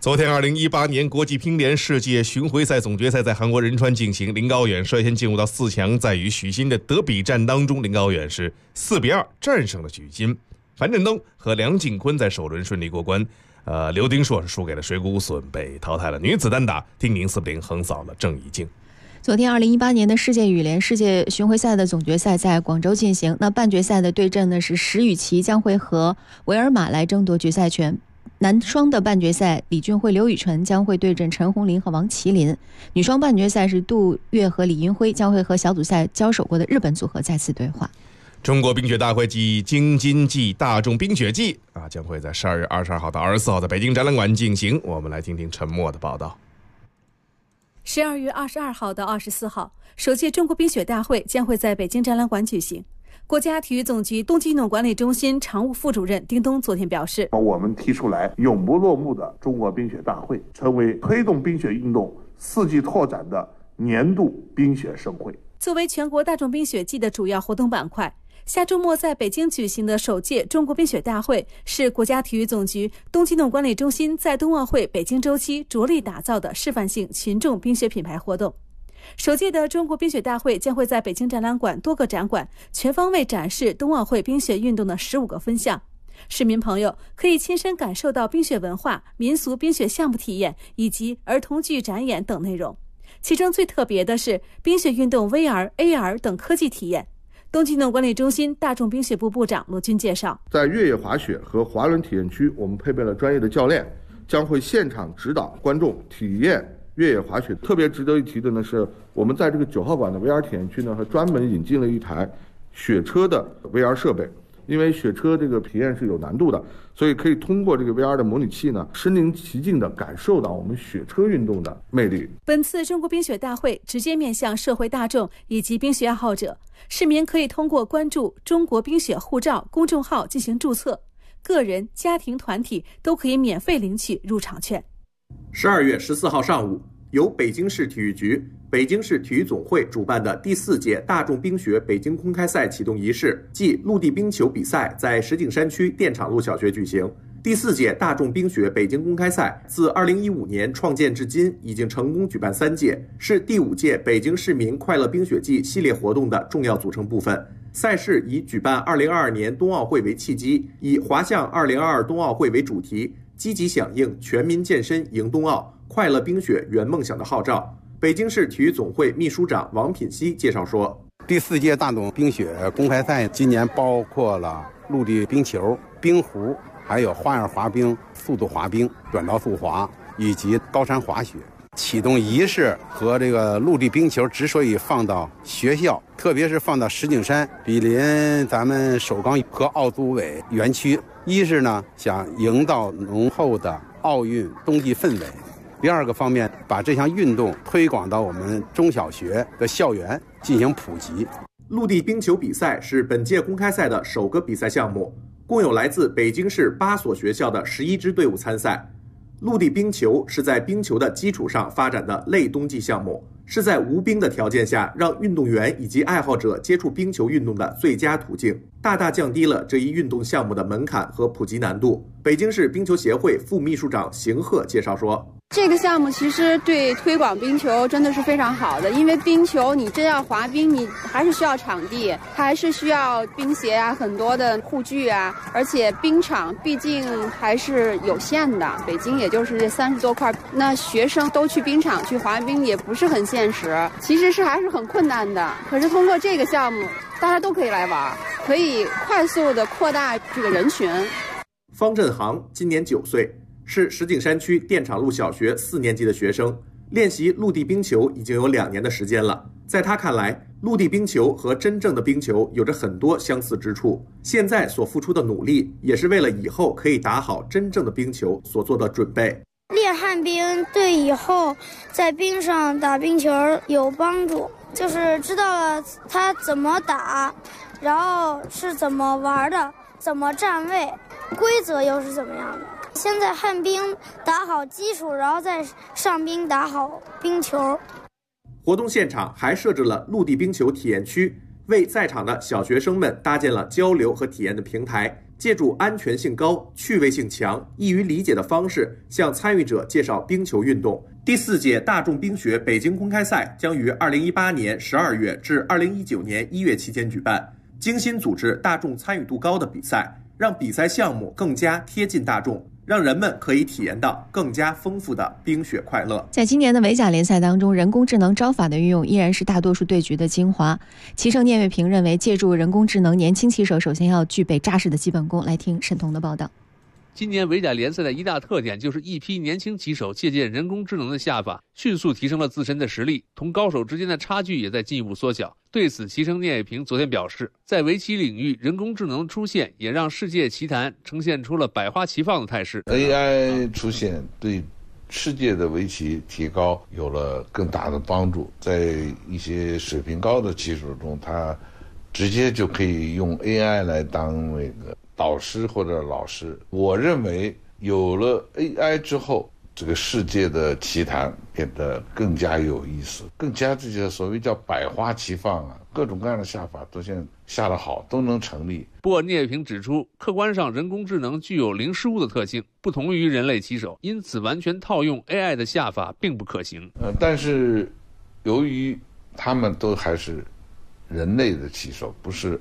昨天2018年国际乒联世界巡回赛总决赛在韩国仁川进行，林高远率先进入到4强，在与许昕的德比战当中，林高远是4-2战胜了许昕。樊振东和梁靖昆在首轮顺利过关，刘丁硕是输给了水谷隼，被淘汰了。女子单打，丁宁4-0横扫了郑怡静。 昨天2018年的世界羽联世界巡回赛的总决赛在广州进行，那半决赛的对阵呢是石宇奇将会和维尔玛来争夺决赛权。男双的半决赛，李俊慧、刘雨辰将会对阵陈红琳和王麒麟。女双半决赛是杜月和李云辉将会和小组赛交手过的日本组合再次对话。 中国冰雪大会暨京津冀大众冰雪季将会在12月22号到24号在北京展览馆进行。我们来听听陈默的报道。 12月22号到24号，首届中国冰雪大会将会在北京展览馆举行。国家体育总局冬季运动管理中心常务副主任丁东昨天表示， 我们提出来永不落幕的中国冰雪大会，成为推动冰雪运动4季拓展的年度冰雪盛会。 作为全国大众冰雪季的主要活动板块，下周末在北京举行的首届中国冰雪大会是国家体育总局冬季运动管理中心在冬奥会北京周期着力打造的示范性群众冰雪品牌活动。首届的中国冰雪大会将会在北京展览馆多个展馆全方位展示冬奥会冰雪运动的15个分项，市民朋友可以亲身感受到冰雪文化、民俗冰雪项目体验以及儿童剧展演等内容。其中最特别的是冰雪运动 VR、AR 等科技体验。冬季运动管理中心大众冰雪部部长罗军介绍， 在越野滑雪和滑轮体验区，我们配备了专业的教练，将会现场指导观众体验越野滑雪。特别值得一提的呢是，我们在这个9号馆的 VR 体验区呢，还专门引进了一台雪车的 VR 设备。因为雪车这个体验是有难度的，所以可以通过这个 VR 的模拟器呢，身临其境地感受到我们雪车运动的魅力。 本次中国冰雪大会直接面向社会大众以及冰雪爱好者，市民可以通过关注中国冰雪护照公众号进行注册，个人、家庭、团体都可以免费领取入场券。 12月14号上午，由北京市体育局、北京市体育总会主办的第4届大众冰雪北京公开赛启动仪式暨陆地冰球比赛在石景山区电厂路小学举行。第4届大众冰雪北京公开赛自2015年创建至今，已经成功举办3届，是第5届北京市民快乐冰雪季系列活动的重要组成部分。赛事以举办2022年冬奥会为契机，以滑向2022冬奥会为主题，积极响应全民健身迎冬奥、快乐冰雪圆梦想的号召。北京市体育总会秘书长王品熙介绍说， 第4届大众冰雪公开赛今年包括了陆地冰球、冰壶，还有花样滑冰、速度滑冰、短道速滑以及高山滑雪。启动仪式和这个陆地冰球之所以放到学校，特别是放到石景山毗邻咱们首钢和奥组委园区，一是呢想营造浓厚的奥运冬季氛围，第二个方面把这项运动推广到我们中小学的校园进行普及。 陆地冰球比赛是本届公开赛的首个比赛项目，共有来自北京市8所学校的11支队伍参赛。陆地冰球是在冰球的基础上发展的类冬季项目，是在无冰的条件下让运动员以及爱好者接触冰球运动的最佳途径，大大降低了这一运动项目的门槛和普及难度。北京市冰球协会副秘书长邢鹤介绍说， 这个项目其实对推广冰球真的是非常好的，因为冰球你真要滑冰，你还是需要场地，还是需要冰鞋啊，很多的护具啊，而且冰场毕竟还是有限的，北京也就是这30多块，那学生都去冰场去滑冰也不是很现实，其实是还是很困难的。可是通过这个项目，大家都可以来玩，可以快速的扩大这个人群。 方振航今年9岁，是石景山区电厂路小学4年级的学生，练习陆地冰球已经有2年的时间了。在他看来，陆地冰球和真正的冰球有着很多相似之处，现在所付出的努力也是为了以后可以打好真正的冰球所做的准备。 练旱冰对以后在冰上打冰球有帮助，就是知道了它怎么打，然后是怎么玩的，怎么站位，规则又是怎么样的。先在旱冰打好基础，然后再上冰打好冰球。 活动现场还设置了陆地冰球体验区，为在场的小学生们搭建了交流和体验的平台， 借助安全性高、趣味性强、易于理解的方式，向参与者介绍冰球运动。第4届大众冰雪北京公开赛将于2018年12月至2019年1月期间举办，精心组织大众参与度高的比赛，让比赛项目更加贴近大众，让人们可以体验到更加丰富的冰雪快乐。 在今年的围甲联赛当中，人工智能招法的运用依然是大多数对局的精华。棋圣聂卫平认为，借助人工智能，年轻棋手首先要具备扎实的基本功。来听沈彤的报道。 今年围甲联赛的一大特点就是一批年轻棋手借鉴人工智能的下法，迅速提升了自身的实力，同高手之间的差距也在进一步缩小。对此，棋圣聂卫平昨天表示，在围棋领域，人工智能的出现也让世界棋坛呈现出了百花齐放的态势。 AI 出现对世界的围棋提高有了更大的帮助，在一些水平高的棋手中，他直接就可以用 AI 来当那个导师或者老师。我认为有了 AI 之后，这个世界的棋坛变得更加有意思，更加这些所谓叫百花齐放啊，各种各样的下法都现在下得好，都能成立。 不过聂卫平指出，客观上人工智能具有零失误的特性，不同于人类棋手，因此完全套用 AI 的下法并不可行。 但是由于他们都还是人类的棋手，不是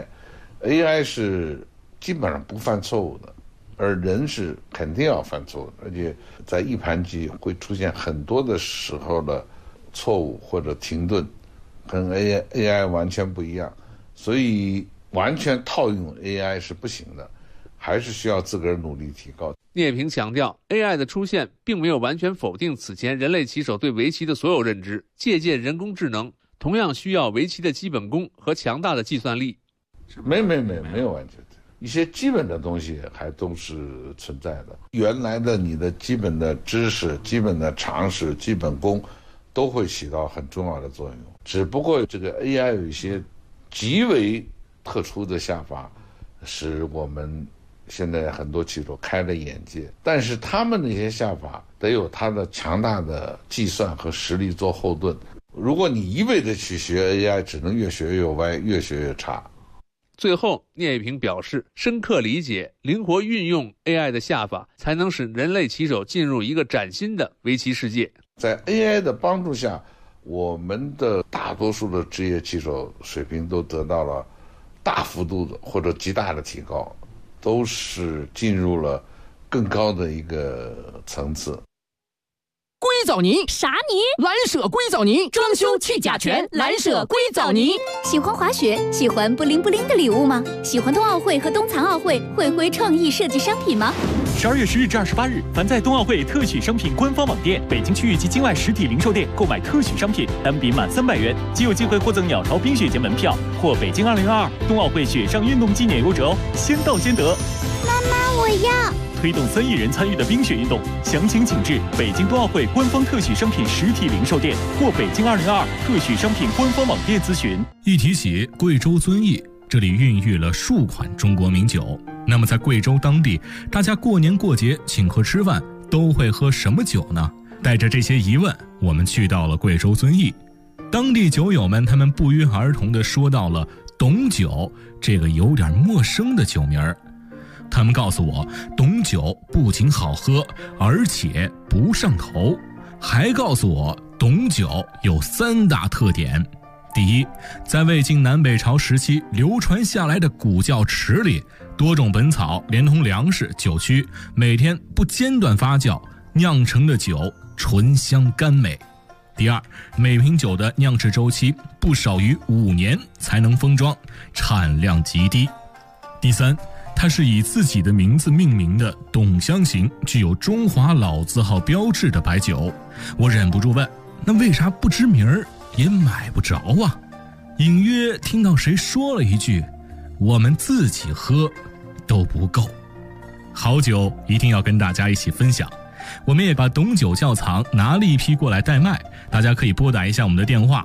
AI 是基本上不犯错误的，而人是肯定要犯错误的，而且在一盘棋会出现很多的时候的错误或者停顿，跟 AI 完全不一样，所以完全套用 AI 是不行的，还是需要自个儿努力提高。 聂卫平强调 ，AI 的出现并没有完全否定此前人类棋手对围棋的所有认知，借鉴人工智能同样需要围棋的基本功和强大的计算力。 没有完全，一些基本的东西还都是存在的。原来的你的基本的知识、基本的常识、基本功，都会起到很重要的作用。只不过这个 AI 有一些极为特殊的下法，使我们现在很多棋手开了眼界。但是他们那些下法得有他的强大的计算和实力做后盾。如果你一味的去学 AI， 只能越学越歪，越学越差。 最后，聂卫平表示，深刻理解、灵活运用 AI 的下法，才能使人类棋手进入一个崭新的围棋世界。 在 AI 的帮助下，我们的大多数的职业棋手水平都得到了大幅度的或者极大的提高，都是进入了更高的一个层次。 硅藻泥啥泥？蓝舍硅藻泥，装修去甲醛，蓝舍硅藻泥。 喜欢滑雪，喜欢布灵布灵的礼物吗？喜欢冬奥会和冬残奥会会徽创意设计商品吗 ？12月10日至28日，凡在冬奥会特许商品官方网店、北京区域及境外实体零售店购买特许商品，单品满300元即有机会获赠鸟巢冰雪节门票或北京2022冬奥会雪上运动纪念优折哦，先到先得。 妈妈，我要。 推动3亿人参与的冰雪运动，详情请至北京冬奥会官方特许商品实体零售店或北京2022特许商品官方网店咨询。 一提起贵州遵义，这里孕育了数款中国名酒。那么在贵州当地，大家过年过节请客吃饭都会喝什么酒呢？带着这些疑问，我们去到了贵州遵义。当地酒友们他们不约而同地说到了董酒这个有点陌生的酒名儿。他们告诉我，董酒不仅好喝，而且不上头，还告诉我董酒有3大特点。第一，在魏晋南北朝时期流传下来的古窖池里，多种本草连同粮食、酒曲，每天不间断发酵，酿成的酒醇香甘美。第二，每瓶酒的酿制周期不少于5年才能封装，产量极低。第三，它是以自己的名字命名的董香型，具有中华老字号标志的白酒。我忍不住问，那为啥不知名儿也买不着啊？隐约听到谁说了一句，我们自己喝都不够。好酒一定要跟大家一起分享，我们也把董酒窖藏拿了一批过来代卖，大家可以拨打一下我们的电话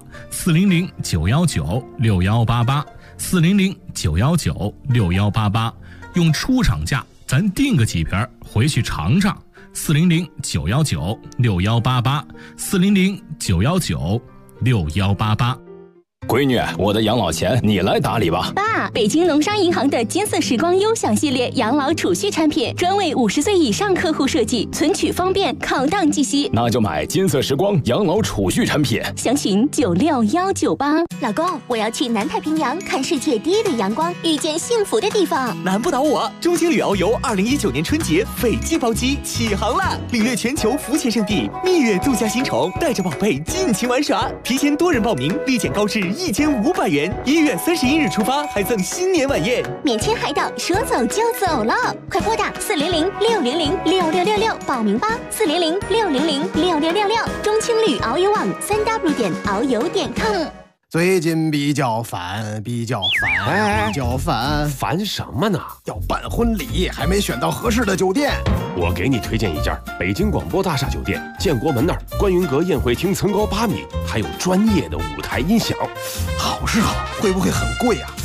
400-919-6188 400-919-6188，用出厂价咱订个几瓶回去尝尝。400-919-6188 400-919-6188。 闺女，我的养老钱你来打理吧。 爸，北京农商银行的金色时光优享系列养老储蓄产品，专为50岁以上客户设计，存取方便，考档计息。 那就买金色时光养老储蓄产品， 详询96198。老公，我要去南太平洋看世界第一缕阳光，遇见幸福的地方。 难不倒我！中青旅遨游2019年春节斐济包机起航了，领略全球浮潜圣地，蜜月度假新宠，带着宝贝尽情玩耍。提前多人报名，立减高至1500元，1月31日出发，还赠新年晚宴， 免签海岛，说走就走了，快拨打400-600-6666报名吧，400-600-6666，中青旅遨游网3w.遨游.com。 最近比较烦， 烦什么呢？ 要办婚礼，还没选到合适的酒店。 我给你推荐一家北京广播大厦酒店，建国门那儿，观云阁宴会厅层高8米，还有专业的舞台音响。 好是好，会不会很贵啊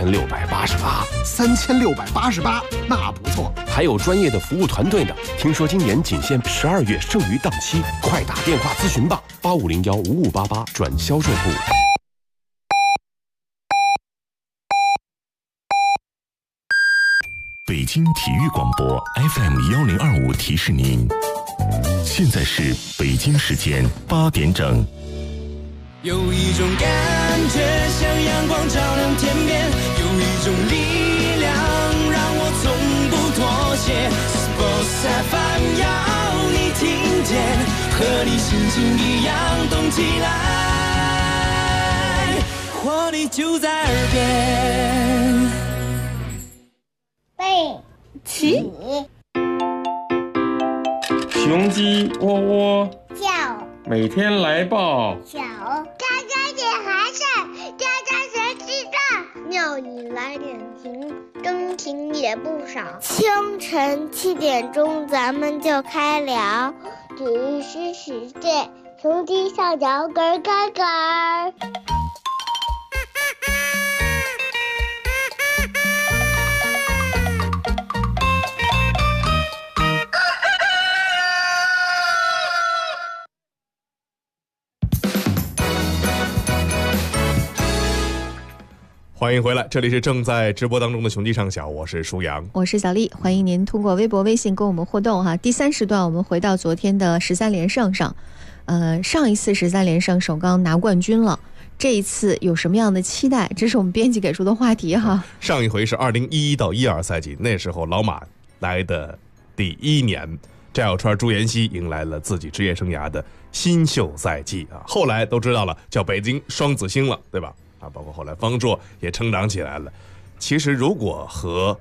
？3688， 那不错。 还有专业的服务团队呢。听说今年仅限12月剩余档期，快打电话咨询吧，85015588转销售部。 北京体育广播 FM1025提示您，现在是北京时间8点整。 有一种感觉像阳光照亮天边，有一种力量让我从不妥协。Sports FM 要你听见，和你心情一样动起来，活力就在耳边。 背起， 雄鸡喔喔叫， 每天来报小，喳喳点还是喳喳谁知道？鸟语来点情，钟情也不少。清晨7点钟咱们就开聊，只是世界，雄鸡小脚咯咯咯。 欢迎回来，这里是正在直播当中的雄鸡上小，我是舒阳， 我是小丽，欢迎您通过微博微信跟我们互动哈。第3时段我们回到昨天的13连胜上，上一次13连胜首钢拿冠军了，这一次有什么样的期待？这是我们编辑给出的话题哈。 上一回是2011到12赛季，那时候老马来的第1年，翟小川、朱妍希迎来了自己职业生涯的新秀赛季啊。后来都知道了，叫北京双子星了，对吧？包括后来方硕也成长起来了。其实如果和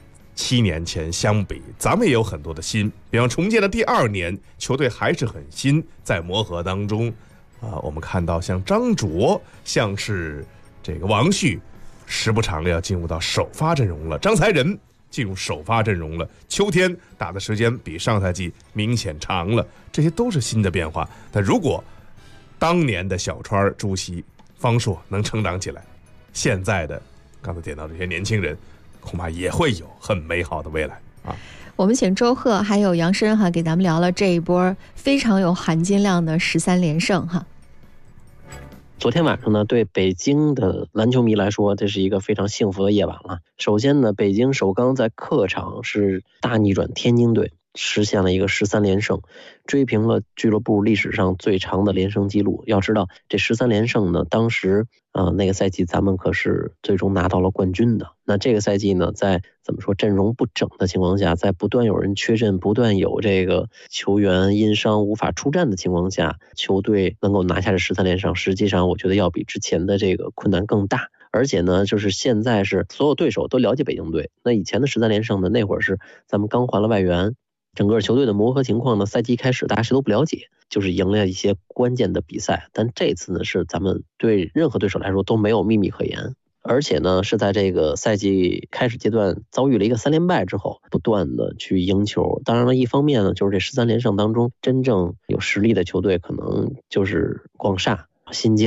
7年前相比，咱们也有很多的新，比方重建的第2年，球队还是很新，在磨合当中我们看到像张卓，像是这个王旭，时不常要进入到首发阵容了，张才仁进入首发阵容了，秋天打的时间比上赛季明显长了，这些都是新的变化。但如果当年的小川、朱熹、方硕能成长起来，现在的刚才点到这些年轻人恐怕也会有很美好的未来啊。 我们请周贺还有杨申哈给咱们聊了这一波非常有含金量的13连胜哈。 昨天晚上呢，对北京的篮球迷来说，这是一个非常幸福的夜晚了。首先呢，北京首钢在客场是大逆转天津队，实现了一个13连胜，追平了俱乐部历史上最长的连胜记录。要知道这13连胜呢，当时那个赛季咱们可是最终拿到了冠军的。那这个赛季呢，在怎么说阵容不整的情况下，在不断有人缺阵，不断有这个球员因伤无法出战的情况下，球队能够拿下这13连胜，实际上我觉得要比之前的这个困难更大。而且呢，就是现在是所有对手都了解北京队。那以前的13连胜呢，那会儿是咱们刚还了外援，整个球队的磨合情况呢，赛季开始大家谁都不了解，就是赢了一些关键的比赛。但这次呢，是咱们对任何对手来说都没有秘密可言，而且呢，是在这个赛季开始阶段遭遇了一个3连败之后，不断的去赢球。当然了，一方面呢，就是这13连胜当中真正有实力的球队可能就是广厦、新疆，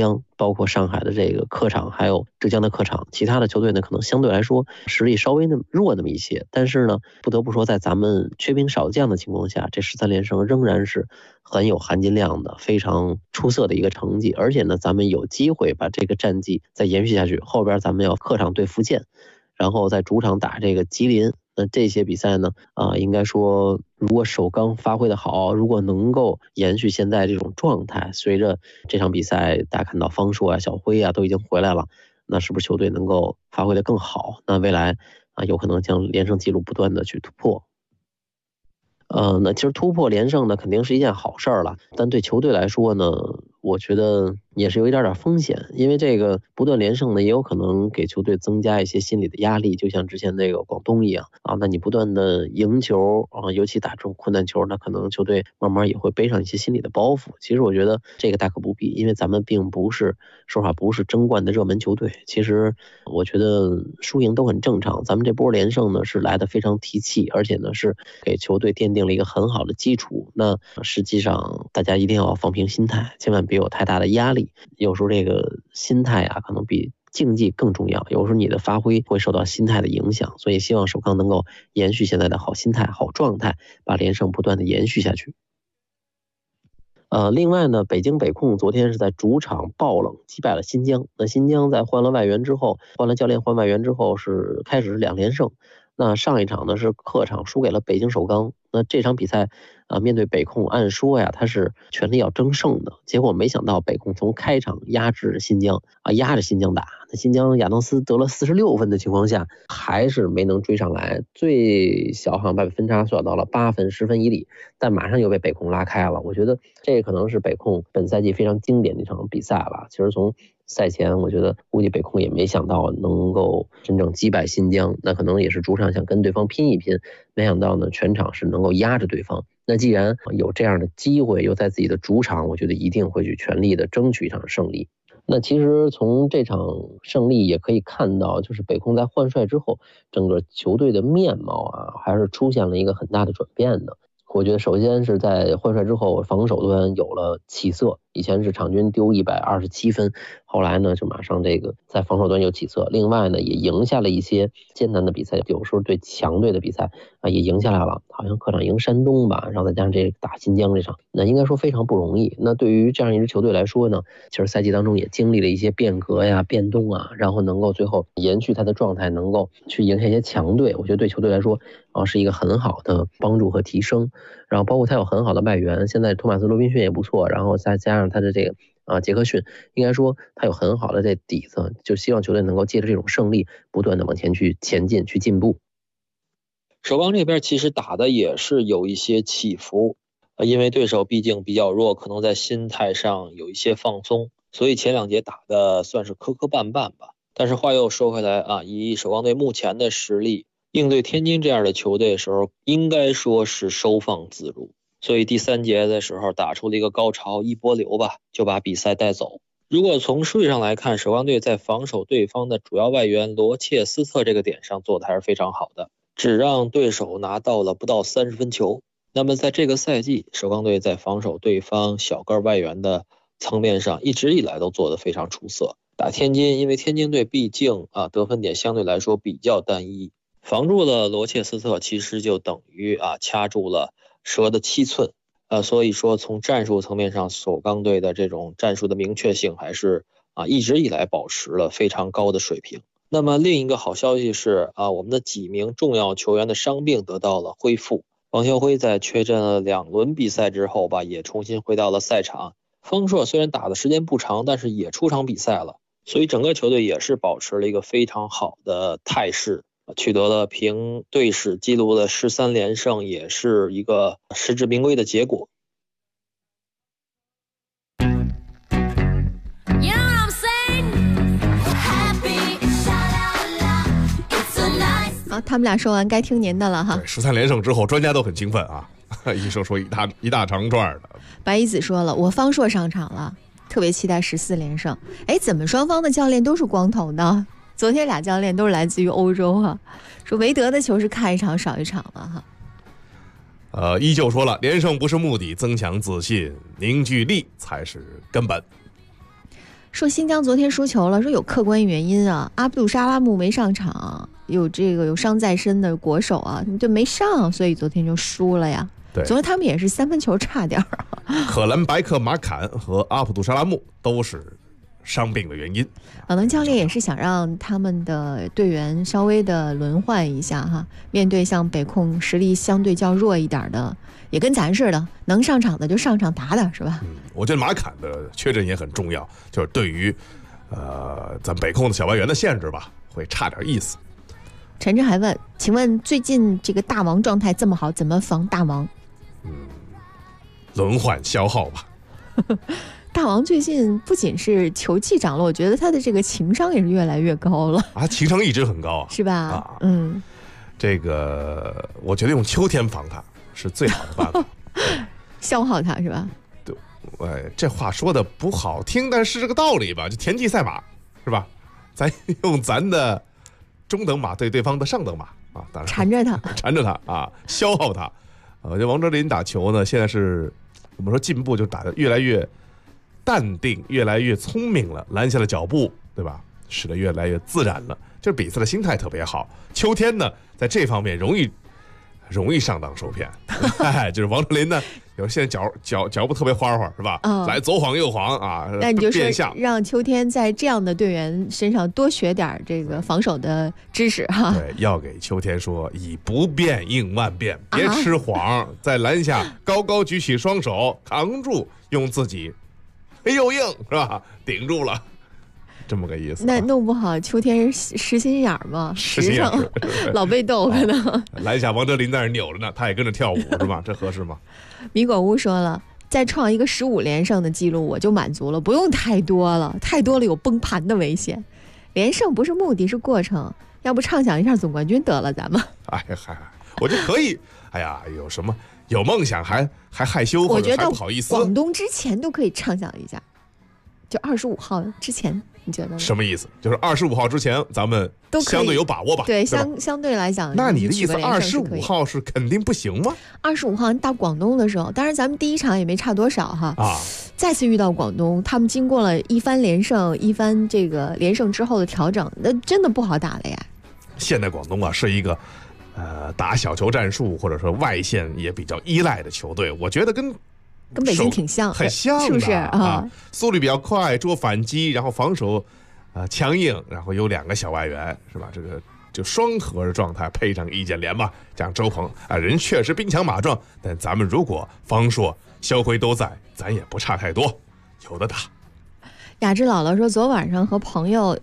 包括上海的这个客场，还有浙江的客场，其他的球队呢可能相对来说实力稍微弱那么一些，但是呢不得不说，在咱们缺兵少将的情况下，这13连胜仍然是很有含金量的，非常出色的一个成绩。而且呢咱们有机会把这个战绩再延续下去，后边咱们要客场对福建，然后在主场打这个吉林，那这些比赛呢应该说如果首钢发挥的好，如果能够延续现在这种状态，随着这场比赛大家看到方硕啊、小辉啊都已经回来了，那是不是球队能够发挥的更好？那未来有可能将连胜记录不断的去突破。那其实突破连胜呢肯定是一件好事了，但对球队来说呢，我觉得也是有一点风险，因为这个不断连胜呢也有可能给球队增加一些心理的压力，就像之前那个广东一样那你不断的赢球尤其打这种困难球，那可能球队慢慢也会背上一些心理的包袱。其实我觉得这个大可不必，因为咱们并不是不是争冠的热门球队，其实我觉得输赢都很正常，咱们这波连胜呢是来得非常提气，而且呢是给球队奠定了一个很好的基础。那实际上大家一定要放平心态，千万别有太大的压力，有时候这个心态可能比竞技更重要，有时候你的发挥会受到心态的影响，所以希望首钢能够延续现在的好心态、好状态，把连胜不断的延续下去。另外呢，北京北控昨天是在主场爆冷击败了新疆。那新疆在换了外援之后，换了教练换外援之后开始是2连胜。那上一场呢是客场输给了北京首钢。那这场比赛面对北控，按说他是全力要争胜的，结果没想到北控从开场压制新疆压着新疆打，那新疆亚当斯得了46分的情况下还是没能追上来，最小好像把分差缩到了8分10分以里，但马上又被北控拉开了。我觉得这可能是北控本赛季非常经典的一场比赛了。其实从赛前我觉得估计北控也没想到能够真正击败新疆，那可能也是主场想跟对方拼一拼，没想到呢全场是能够压着对方。那既然有这样的机会，又在自己的主场，我觉得一定会去全力的争取一场胜利。那其实从这场胜利也可以看到，就是北控在换帅之后，整个球队的面貌还是出现了一个很大的转变的。我觉得首先是在换帅之后，防守端有了起色，以前是场均丢127分，后来呢就马上这个在防守端有起色。另外呢也赢下了一些艰难的比赛，有时候对强队的比赛也赢下来了，好像客场赢山东吧，然后再加上这个打新疆这场，那应该说非常不容易。那对于这样一支球队来说呢，其实赛季当中也经历了一些变革变动然后能够最后延续他的状态，能够去赢下一些强队，我觉得对球队来说是一个很好的帮助和提升。然后包括他有很好的外援，现在托马斯罗宾逊也不错，然后再加上他的这个杰克逊，应该说他有很好的这底子，就希望球队能够借着这种胜利不断的往前去前进去进步。首钢这边其实打的也是有一些起伏，因为对手毕竟比较弱，可能在心态上有一些放松，所以前2节打的算是磕磕绊绊吧。但是话又说回来以首钢队目前的实力应对天津这样的球队的时候，应该说是收放自如，所以第3节的时候打出了一个高潮，一波流吧，就把比赛带走。如果从数据上来看，首钢队在防守对方的主要外援罗切斯特这个点上做的还是非常好的，只让对手拿到了不到30分球。那么在这个赛季，首钢队在防守对方小个外援的层面上一直以来都做得非常出色。打天津，因为天津队毕竟得分点相对来说比较单一，防住了罗切斯特，其实就等于掐住了蛇的7寸。所以说从战术层面上，首钢队的这种战术的明确性还是一直以来保持了非常高的水平。那么另一个好消息是我们的几名重要球员的伤病得到了恢复。王晓辉在缺阵了2轮比赛之后也重新回到了赛场。方硕虽然打的时间不长，但是也出场比赛了，所以整个球队也是保持了一个非常好的态势，取得了平队史纪录的13连胜，也是一个实至名归的结果。 好，他们俩说完该听您的了哈。 13连胜之后专家都很兴奋一说一大长串的。 白一子说了，我方硕上场了，特别期待14连胜。怎么双方的教练都是光头呢？昨天俩教练都是来自于欧洲说韦德的球是看一场少一场了依旧说了，连胜不是目的，增强自信，凝聚力才是根本。 说新疆昨天输球了，说有客观原因啊，阿卜杜沙拉木没上场，有伤在身的国手啊，就没上，所以昨天就输了呀。 对， 昨天他们也是3分球差点可兰白克马坎和阿卜杜沙拉木都是伤病的原因。 可能教练也是想让他们的队员稍微的轮换一下哈，面对像北控实力相对较弱一点的，也跟咱似的，能上场的就上场打打，是吧？ 我觉得马坎的缺阵也很重要，就是对于咱北控的小外援的限制吧，会差点意思。 陈志还问，请问最近这个大王状态这么好，怎么防大王？ 轮换消耗吧。 大王最近不仅是球技涨了，我觉得他的这个情商也是越来越高了啊，情商一直很高啊， 是吧？ 啊，这个我觉得用秋天防他是最好的办法， 消耗他是吧？ 对，这话说的不好听，但是这个道理吧，就田忌赛马是吧？咱用咱的中等马对对方的上等马啊，当然缠着他啊，消耗他。这王哲林打球呢，现在是我们说进步，就打得越来越淡定，越来越聪明了，拦下了脚步，对吧？使得越来越自然了，就是比赛的心态特别好。秋天呢，在这方面容易上当受骗，就是王哲林呢，有现在脚步特别花花，是吧？来左晃右晃啊， 那你就说让秋天在这样的队员身上多学点这个防守的知识哈。 对，要给秋天说，以不变应万变，别吃谎，在篮下高高举起双手，扛住，用自己又硬是吧，顶住了。这么个意思， 那弄不好秋天实心眼嘛， 实诚老被逗可能。 篮下王哲林在那扭着呢，他也跟着跳舞是吧？这合适吗？ 米果屋说了，再创一个15连胜的记录我就满足了，不用太多了，太多了有崩盘的危险。连胜不是目的，是过程。要不畅想一下总冠军得了，咱们。 哎嗨，我就可以。哎呀，有什么有梦想还害羞，或者还不好意思。 我觉得广东之前都可以畅想一下，就25号之前。你觉得什么意思？就是25号之前咱们相对有把握吧？ 对，相对来讲。 那你的意思25号是肯定不行吗 ？25号打广东的时候，当然咱们第一场也没差多少哈。再次遇到广东，他们经过了一番连胜，一番这个连胜之后的调整，那真的不好打了呀。 现在广东啊是一个打小球战术或者说外线也比较依赖的球队，我觉得跟北京挺像， 很像的， 是不是啊？ 速率比较快，做反击，然后防守强硬，然后有2个小外援，是吧？这个就双核的状态，配上易建联嘛，这样周鹏人确实兵强马壮，但咱们如果方硕、肖辉都在，咱也不差太多，有的打。 雅芝姥姥说，昨晚上和朋友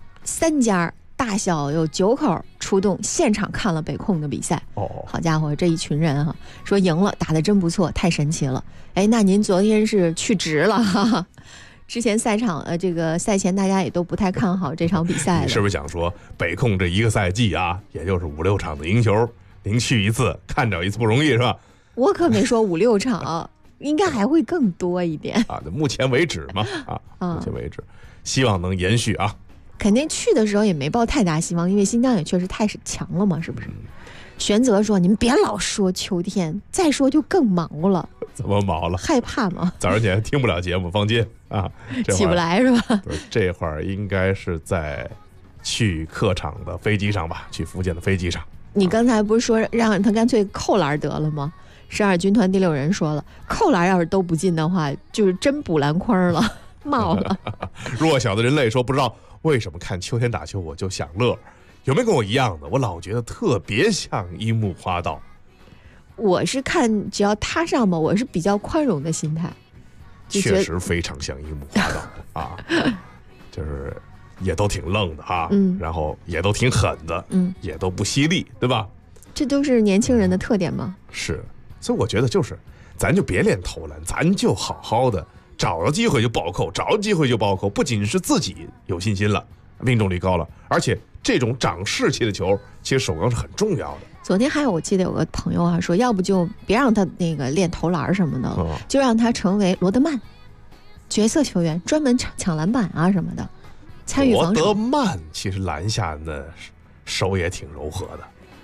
3家大小有9口出动，现场看了北控的比赛。好家伙，这一群人哈，说赢了，打得真不错，太神奇了。哎，那您昨天是去值了哈？之前赛场这个赛前大家也都不太看好这场比赛。 你是不是想说北控这一个赛季啊，也就是5、6场的赢球，您去一次看着一次不容易是吧？ 我可没说5、6场，应该还会更多一点啊。目前为止嘛，目前为止，希望能延续啊。 肯定去的时候也没抱太大希望，因为新疆也确实太强了嘛，是不是？玄泽说：“你们别老说秋天，再说就更毛了。” 怎么毛了？ 害怕吗？ 早上起来听不了节目，放心啊， 起不来是吧？ 这会儿应该是在去客场的飞机上吧，去福建的飞机上。 你刚才不是说让他干脆扣篮得了吗？12军团第6人说了，扣篮要是都不进的话，就是真补篮筐了，冒了。 弱小的人类说，不知道为什么看秋天打球我就想乐。有没有跟我一样的？我老觉得特别像樱木花道。 我是看只要他上嘛，我是比较宽容的心态。 确实非常像樱木花道啊，就是也都挺愣的哈，然后也都挺狠的，也都不犀利，对吧？ 这都是年轻人的特点吗？ 是，所以我觉得就是，咱就别练投篮，咱就好好的找到机会就暴扣，找到机会就暴扣，不仅是自己有信心了，命中率高了，而且这种长士气的球，其实首钢是很重要的。 昨天还有我记得有个朋友说，要不就别让他那个练投篮什么的，就让他成为罗德曼角色球员，专门抢篮板啊什么的，参与防守。 罗德曼其实篮下的手也挺柔和的。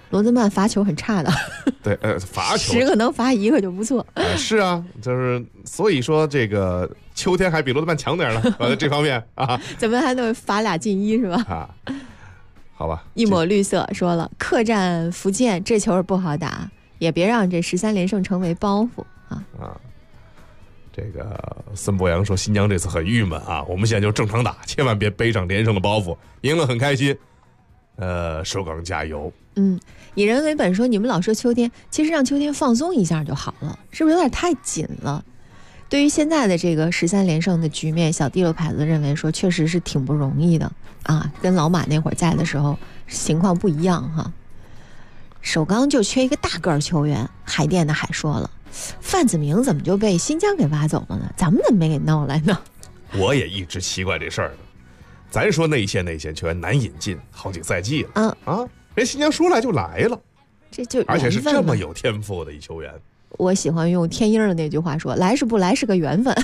罗德曼罚球很差的， 对，罚球 10个能罚1个就不错。 是啊，就是所以说这个秋天还比罗德曼强点了，在这方面啊， 咱们还能罚2进1是吧？ 啊，好吧。 一抹绿色说了，客战福建这球不好打，也别让这13连胜成为包袱啊。 这个孙博洋说新疆这次很郁闷啊，我们现在就正常打，千万别背上连胜的包袱，赢了很开心。首钢加油。 以人为本说你们老说秋天，其实让秋天放松一下就好了，是不是有点太紧了？对于现在的这个13连胜的局面，小地罗牌子认为说确实是挺不容易的啊，跟老马那会儿在的时候情况不一样哈。首钢就缺一个大个球员，海淀的海说了，范子铭怎么就被新疆给挖走了呢？咱们怎么没给闹来呢？ 我也一直奇怪这事儿呢。咱说内线球员难引进，好几个赛季了人新疆说来就来了， 这就而且是这么有天赋的一球员。 我喜欢用天鹰的那句话说，来是不来是个缘分。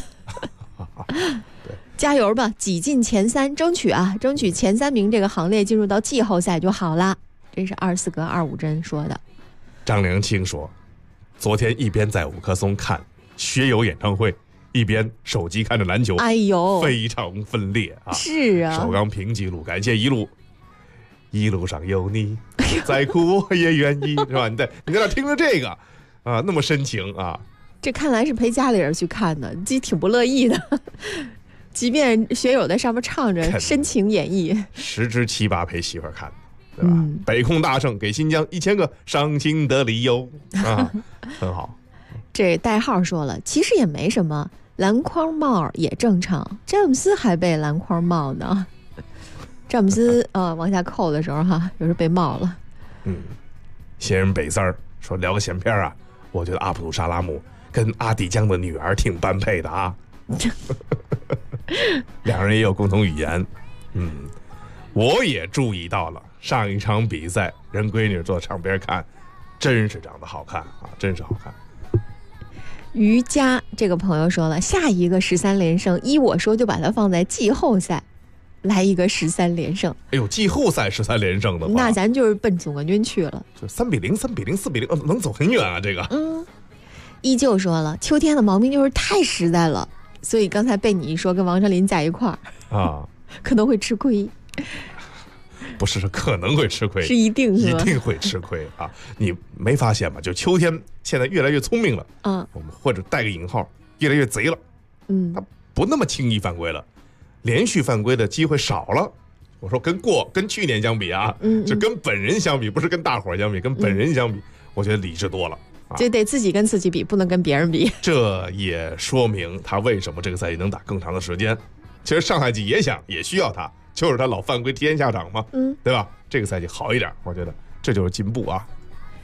加油吧，挤进前3，争取前3名这个行列进入到季后赛就好了。这是24格25针说的。 张良清说，昨天一边在5棵松看学友演唱会，一边手机看着篮球， 哎呦， 非常分裂啊！ 是啊， 首钢平记录，感谢一路上有你，再苦我也愿意，是吧？你在那听着这个啊，那么深情啊！ 这看来是陪家里人去看的，这挺不乐意的。即便学友在上面唱着深情演绎 ，10之7八陪媳妇儿看的，对吧？北控大胜，给新疆1000个伤心的理由啊，很好。 这代号说了，其实也没什么。篮筐帽也正常，詹姆斯还被篮筐帽呢。詹姆斯往下扣的时候哈，有时被帽了。 闲人北三儿说聊个闲篇啊，我觉得阿卜杜沙拉姆跟阿迪江的女儿挺般配的啊。两人也有共同语言。我也注意到了，上一场比赛人闺女坐场边看，真是长得好看啊，真是好看。 瑜伽这个朋友说了，下一个13连胜，依我说就把它放在季后赛，来一个13连胜。 哎呦，季后赛13连胜的话， 那咱就是奔总冠军去了， 就3比0、3比0、4比0，能走很远啊。这个， 依旧说了，秋天的毛病就是太实在了，所以刚才被你一说跟王哲林在一块儿啊，可能会吃亏。 不是可能会吃亏， 是一定会吃亏啊！你没发现吗？就秋天现在越来越聪明了，我们或者带个引号，越来越贼了，他不那么轻易犯规了，连续犯规的机会少了。我说跟去年相比啊，就跟本人相比，不是跟大伙儿相比，跟本人相比，我觉得理智多了。 就得自己跟自己比，不能跟别人比。 这也说明他为什么这个赛季能打更长的时间。其实上赛季也需要他。就是他老犯规提前下场嘛，对吧？这个赛季好一点，我觉得这就是进步啊。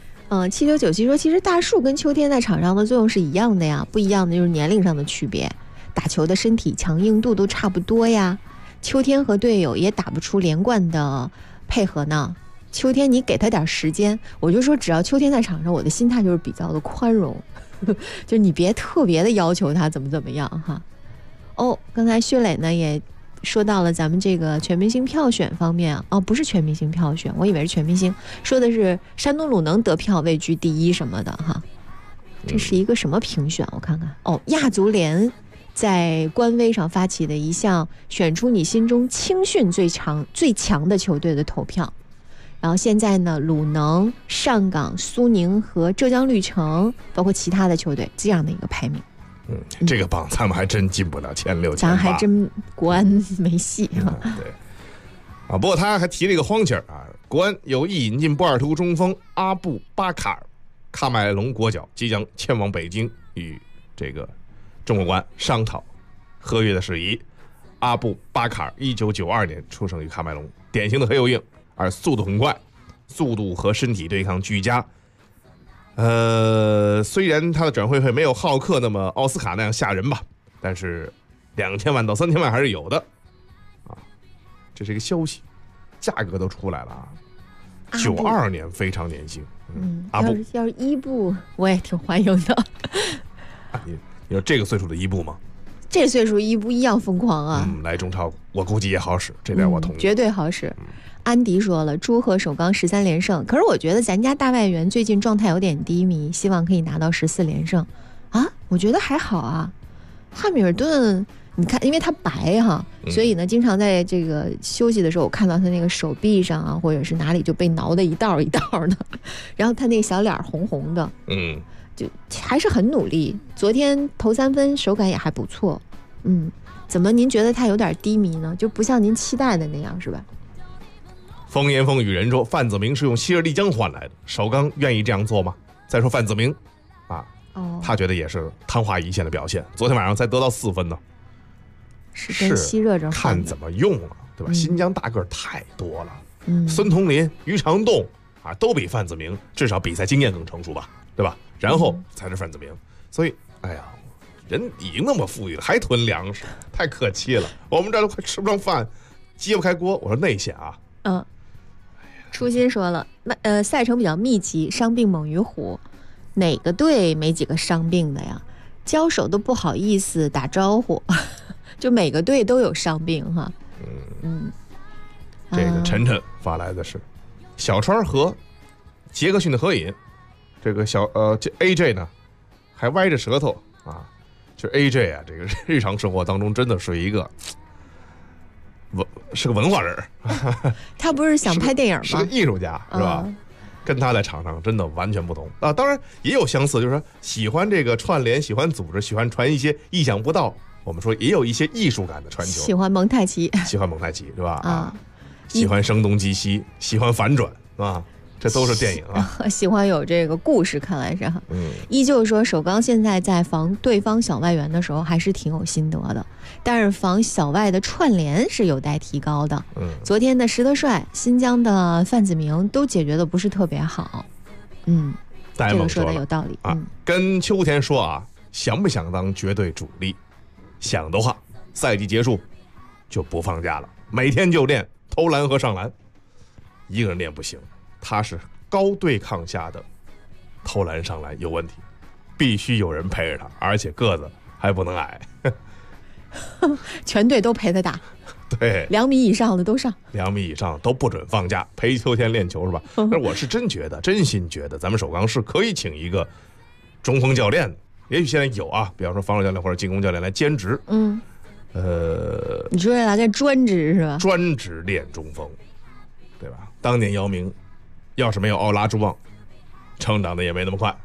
7997说，其实大树跟秋天在场上的作用是一样的呀，不一样的就是年龄上的区别，打球的身体强硬度都差不多呀。秋天和队友也打不出连贯的配合呢。秋天你给他点时间，我就说只要秋天在场上，我的心态就是比较的宽容，就你别特别的要求他怎么样哈。刚才薛磊呢也说到了咱们这个全明星票选方面不是全明星票选，我以为是全明星，说的是山东鲁能得票位居第一什么的哈。这是一个什么评选？我看看亚足联在官微上发起的一项选出你心中青训最强的球队的投票。然后现在呢，鲁能、上港、苏宁和浙江绿城，包括其他的球队这样的一个排名。 这个榜咱们还真进不了前6、前8， 咱还真国安没戏对不过他还提了一个荒气儿啊，国安有意引进波尔图中锋阿布巴卡尔，喀麦隆国脚即将前往北京与这个中国国安商讨合约的事宜。阿布巴卡尔1992年出生于喀麦隆，典型的黑又硬，而速度很快，速度和身体对抗俱佳。虽然他的转会费没有浩克那么奥斯卡那样吓人吧，但是2000万到3000万还是有的啊。这是一个消息，价格都出来了啊。92年非常年轻，阿布要是伊布我也挺欢迎的。 你说这个岁数的伊布吗？ 这岁数不一样疯狂啊！ 来中超我估计也好使，这点我同意， 绝对好使。安迪说了，祝贺首钢13连胜，可是我觉得咱家大外援最近状态有点低迷，希望可以拿到14连胜啊！我觉得还好啊。汉密尔顿，你看，因为他白哈，所以呢，经常在这个休息的时候，我看到他那个手臂上啊，或者是哪里就被挠的一道一道的，然后他那个小脸红红的，就还是很努力。昨天投3分，手感也还不错。怎么您觉得他有点低迷呢？就不像您期待的那样，是吧？ 风言风语人说，范子铭是用希尔蒂江换来的，首钢愿意这样做吗？再说范子铭啊，他觉得也是昙花一现的表现，昨天晚上才得到4分呢。 是跟西热这看怎么用啊，对吧？新疆大个太多了，孙同林、于长栋啊，都比范子铭至少比赛经验更成熟吧，对吧？然后才是范子铭，所以哎呀，人已经那么富裕了，还囤粮食，太可气了。我们这都快吃不上饭，揭不开锅。我说内线啊， 初心说了，赛程比较密集，伤病猛于虎，哪个队没几个伤病的呀？交手都不好意思打招呼，就每个队都有伤病哈。 这个晨晨发来的是小川和杰克逊的合影。这个这 AJ 呢，还歪着舌头啊，就 AJ 啊，这个日常生活当中真的是一个是个文化人。 他不是想拍电影吗？ 是个艺术家，是吧？跟他在场上真的完全不同啊。当然也有相似，就是说喜欢这个串联，喜欢组织，喜欢传一些意想不到，我们说也有一些艺术感的传球。 喜欢蒙太奇是吧？喜欢声东击西，喜欢反转啊。这都是电影啊， 喜欢有这个故事，看来是哈。依旧说首钢现在在防对方小外援的时候还是挺有心得的，但是防小外的串联是有待提高的。昨天的石德帅、新疆的范子铭都解决的不是特别好。这个说的有道理啊。跟秋天说啊，想不想当绝对主力？想的话，赛季结束就不放假了，每天就练投篮和上篮，一个人练不行。他是高对抗下的投篮上篮有问题，必须有人陪着他，而且个子还不能矮。 全队都陪他打， 对 ，2米以上的都上 ，2米以上都不准放假，陪秋天练球是吧？但是我是真心觉得咱们首钢是可以请一个中锋教练的，也许现在有啊，比方说防守教练或者进攻教练来兼职。 你说来个专职是吧？ 专职练中锋，对吧？当年姚明要是没有奥拉朱旺，成长的也没那么快。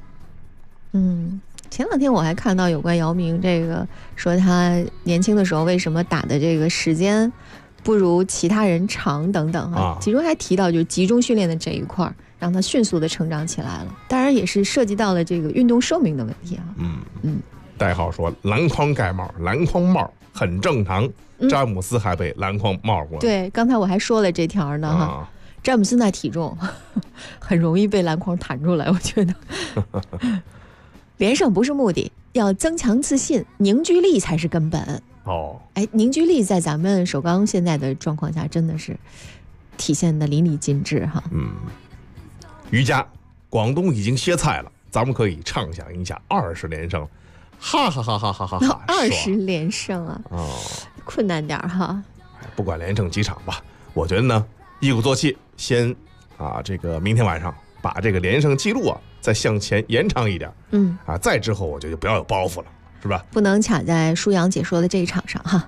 前2天我还看到有关姚明这个，说他年轻的时候为什么打的这个时间不如其他人长等等啊，其中还提到就是集中训练的这一块，让他迅速的成长起来了。当然也是涉及到了这个运动寿命的问题啊。 代号说篮筐盖帽，篮筐帽很正常。詹姆斯还被篮筐帽过。 对，刚才我还说了这条呢哈。詹姆斯那体重很容易被篮筐弹出来，我觉得。连胜不是目的，要增强自信，凝聚力才是根本。凝聚力在咱们首钢现在的状况下真的是体现的淋漓尽致哈。 瑜伽，广东已经歇菜了，咱们可以畅想一下20连胜，哈哈哈哈哈哈哈 ！20连胜啊，困难点哈。 不管连胜几场吧，我觉得呢，一鼓作气，先这个明天晚上把这个连胜记录再向前延长一点。再之后我觉得就不要有包袱了，是吧？ 不能卡在舒阳解说的这一场上哈。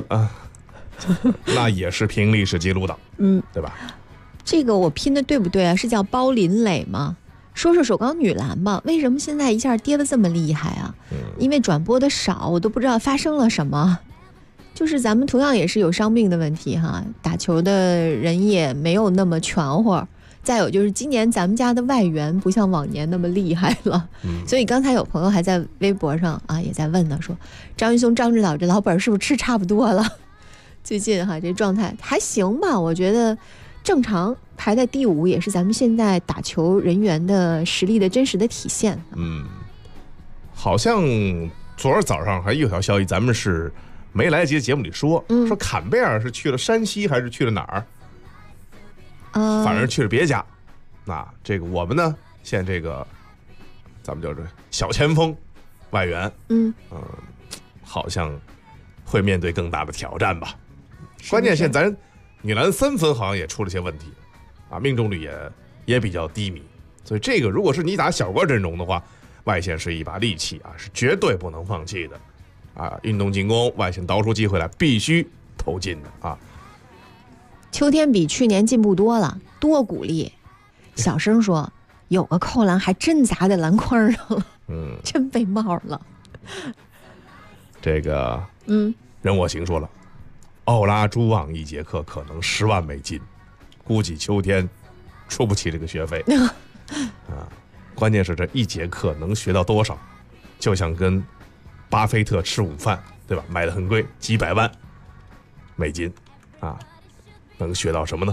那也是凭历史记录的，对吧？ 这个我拼的对不对啊？是叫包林磊吗？说首钢女篮吧，为什么现在一下跌得这么厉害啊？因为转播的少，我都不知道发生了什么。就是咱们同样也是有伤病的问题哈，打球的人也没有那么全乎。再有就是今年咱们家的外援不像往年那么厉害了，所以刚才有朋友还在微博上也在问呢，说张玉松、张指导这老本是不是吃差不多了？最近这状态还行吧，我觉得正常，排在第5也是咱们现在打球人员的实力的真实的体现。 好像昨儿早上还有条消息，咱们是没来得及的节目里说坎贝尔是去了山西还是去了哪儿？反而去了别家。那这个我们呢，现在这个咱们叫这小前锋外援， 好像会面对更大的挑战吧。关键现在咱女篮3分好像也出了些问题啊，命中率也比较低迷，所以这个如果是你打小个阵容的话，外线是一把利器啊，是绝对不能放弃的啊。运动进攻，外线倒出机会来必须投进的啊。 秋天比去年进步多了，多鼓励。小声说，有个扣篮还真砸在篮筐上了，真被帽了。 这个任我行说了，奥拉朱旺1节课可能10万美金，估计秋天出不起这个学费啊。关键是这1节课能学到多少，就像跟巴菲特吃午饭，对吧？买的很贵，几百万美金啊，能学到什么呢？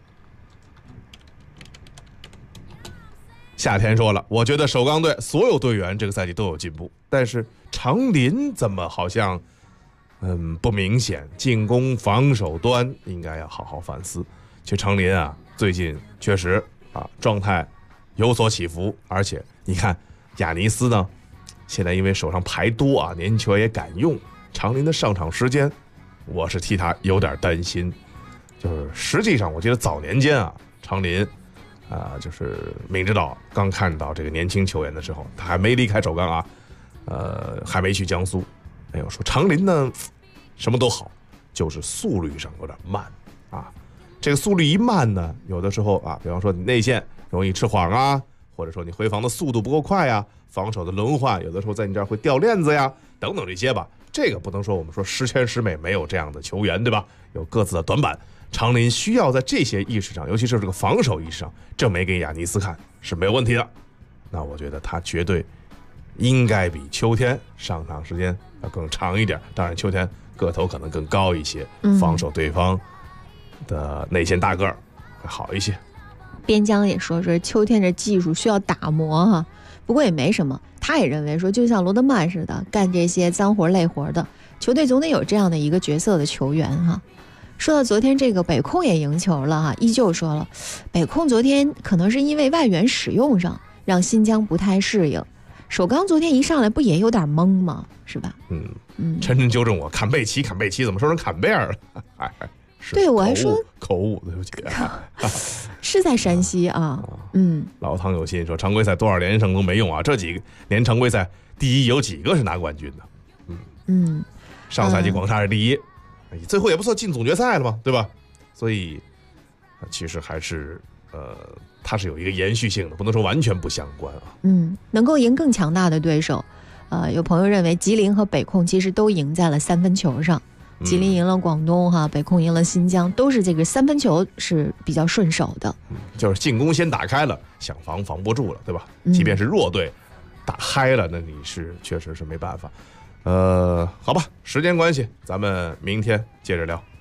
夏天说了，我觉得首钢队所有队员这个赛季都有进步，但是长林怎么好像不明显，进攻防守端应该要好好反思。其实长林啊，最近确实啊状态有所起伏，而且你看亚尼斯呢，现在因为手上牌多啊，年轻球员也敢用，长林的上场时间，我是替他有点担心。就是实际上我记得早年间啊，长林就是闵指导刚看到这个年轻球员的时候，他还没离开首钢啊，还没去江苏。哎呦，说长林呢什么都好，就是速率上有点慢啊。这个速率一慢呢，有的时候啊，比方说你内线容易吃晃啊，或者说你回防的速度不够快呀，防守的轮换有的时候在你这儿会掉链子呀，等等这些吧。这个不能说我们说十全十美没有这样的球员，对吧？有各自的短板。长林需要在这些意识上，尤其是这个防守意识上，证明给亚尼斯看是没有问题的。那我觉得他绝对应该比秋天上场时间要更长一点。当然，秋天个头可能更高一些，防守对方的内线大个儿会好一些。 边疆也说秋天这技术需要打磨哈，不过也没什么。他也认为说，就像罗德曼似的，干这些脏活累活的球队总得有这样的一个角色的球员哈。说到昨天这个北控也赢球了哈，依旧说了，北控昨天可能是因为外援使用上让新疆不太适应。首钢昨天一上来不也有点懵吗？是吧？ 陈真纠正我，坎贝奇怎么说成坎贝尔了？ 对，我还说口误，对不起。 是在山西啊。 老汤有心说，常规赛多少连胜都没用啊，这几年常规赛第一有几个是拿冠军的？上赛季广厦是第一。最后也不算进总决赛了嘛，对吧？所以其实还是它是有一个延续性的，不能说完全不相关啊。 能够赢更强大的对手，有朋友认为吉林和北控其实都赢在了3分球上，吉林赢了广东哈，北控赢了新疆，都是这个3分球是比较顺手的。 就是进攻先打开了，想防不住了，对吧？即便是弱队打嗨了，那你是确实是没办法。好吧，时间关系，咱们明天接着聊。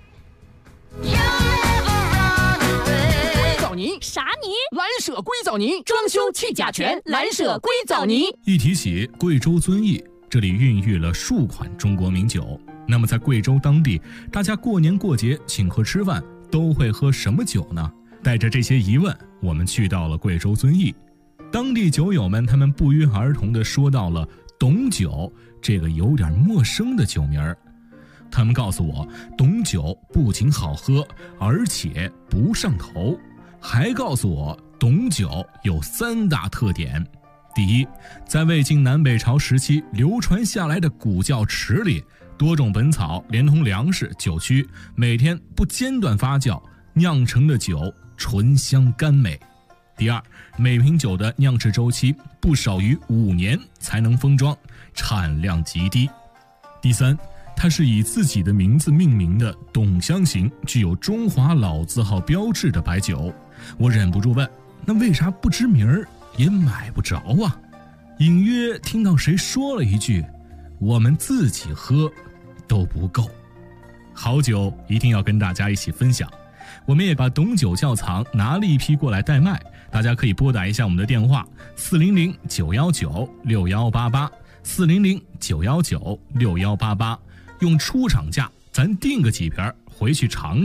硅藻泥啥泥？蓝舍硅藻泥，装修去甲醛，蓝舍硅藻泥。 一提起贵州遵义，这里孕育了数款中国名酒。那么在贵州当地，大家过年过节请客吃饭都会喝什么酒呢？带着这些疑问，我们去到了贵州遵义。当地酒友们他们不约而同地说到了董酒这个有点陌生的酒名儿。他们告诉我，董酒不仅好喝，而且不上头，还告诉我董酒有3大特点。第一，在魏晋南北朝时期流传下来的古窖池里，多种本草连同粮食、酒曲每天不间断发酵酿成的酒醇香甘美。第二，每瓶酒的酿制周期不少于5年才能封装，产量极低。第三，它是以自己的名字命名的董香型，具有中华老字号标志的白酒。我忍不住问，那为啥不知名儿也买不着啊？隐约听到谁说了一句，我们自己喝都不够。好酒一定要跟大家一起分享，我们也把董酒窖藏拿了一批过来代卖，大家可以拨打一下我们的电话400-919-6188 400-919-6188，用出厂价咱订个几瓶回去尝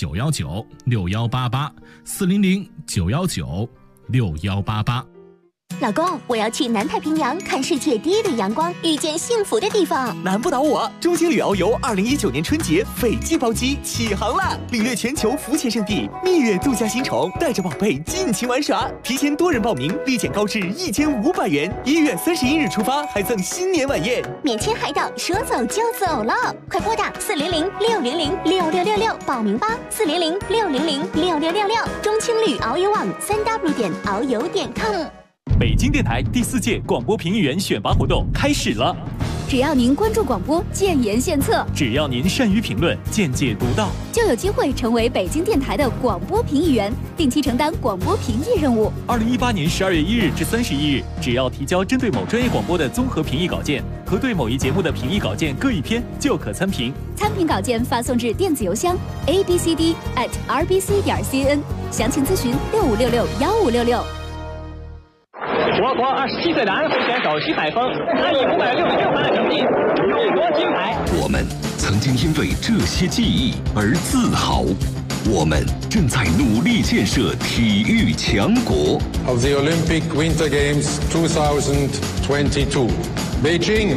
尝。400-919-6188 400-919-6188。 老公，我要去南太平洋看世界第一的阳光，遇见幸福的地方。 难不倒我！中兴旅遨游2019年春节斐济包机起航啦！领略全球浮潜圣地，蜜月度假新城，带着宝贝尽情玩耍。提前多人报名，立减高至1500元。1月31日出发，还赠新年晚宴， 免签海岛，说走就走了！快拨打400-600-6666报名吧！400-600-6666，中青旅遨游网3w.遨游.com。 北京电台第4届广播评议员选拔活动开始了。 只要您关注广播，建言献策； 只要您善于评论，见解独到， 就有机会成为北京电台的广播评议员，定期承担广播评议任务。 2018年12月1日至31日，只要提交针对某专业广播的综合评议稿件和对某一节目的评议稿件各1篇，就可参评。 参评稿件发送至电子邮箱 abcd@rbc.cn， 详情咨询65661566。 我国27岁男飞选手徐载峰，他以566分的成绩勇夺金牌。 我们曾经因为这些记忆而自豪，我们正在努力建设体育强国。 Of the Olympic Winter Games 2022, Beijing。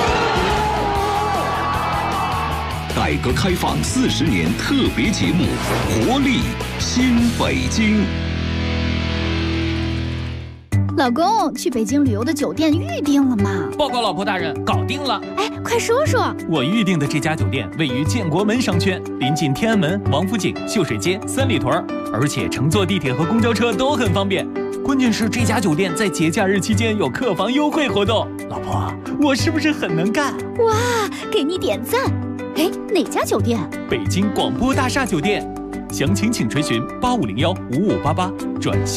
改革开放40年特别节目《活力新北京》。 老公，去北京旅游的酒店预定了吗？ 报告老婆大人，搞定了。 哎，快说说。 我预定的这家酒店位于建国门商圈，临近天安门、王府井、秀水街、三里屯，而且乘坐地铁和公交车都很方便。关键是这家酒店在节假日期间有客房优惠活动。老婆，我是不是很能干？ 哇，给你点赞。哎，哪家酒店？ 北京广播大厦酒店。详情请垂询85015588转。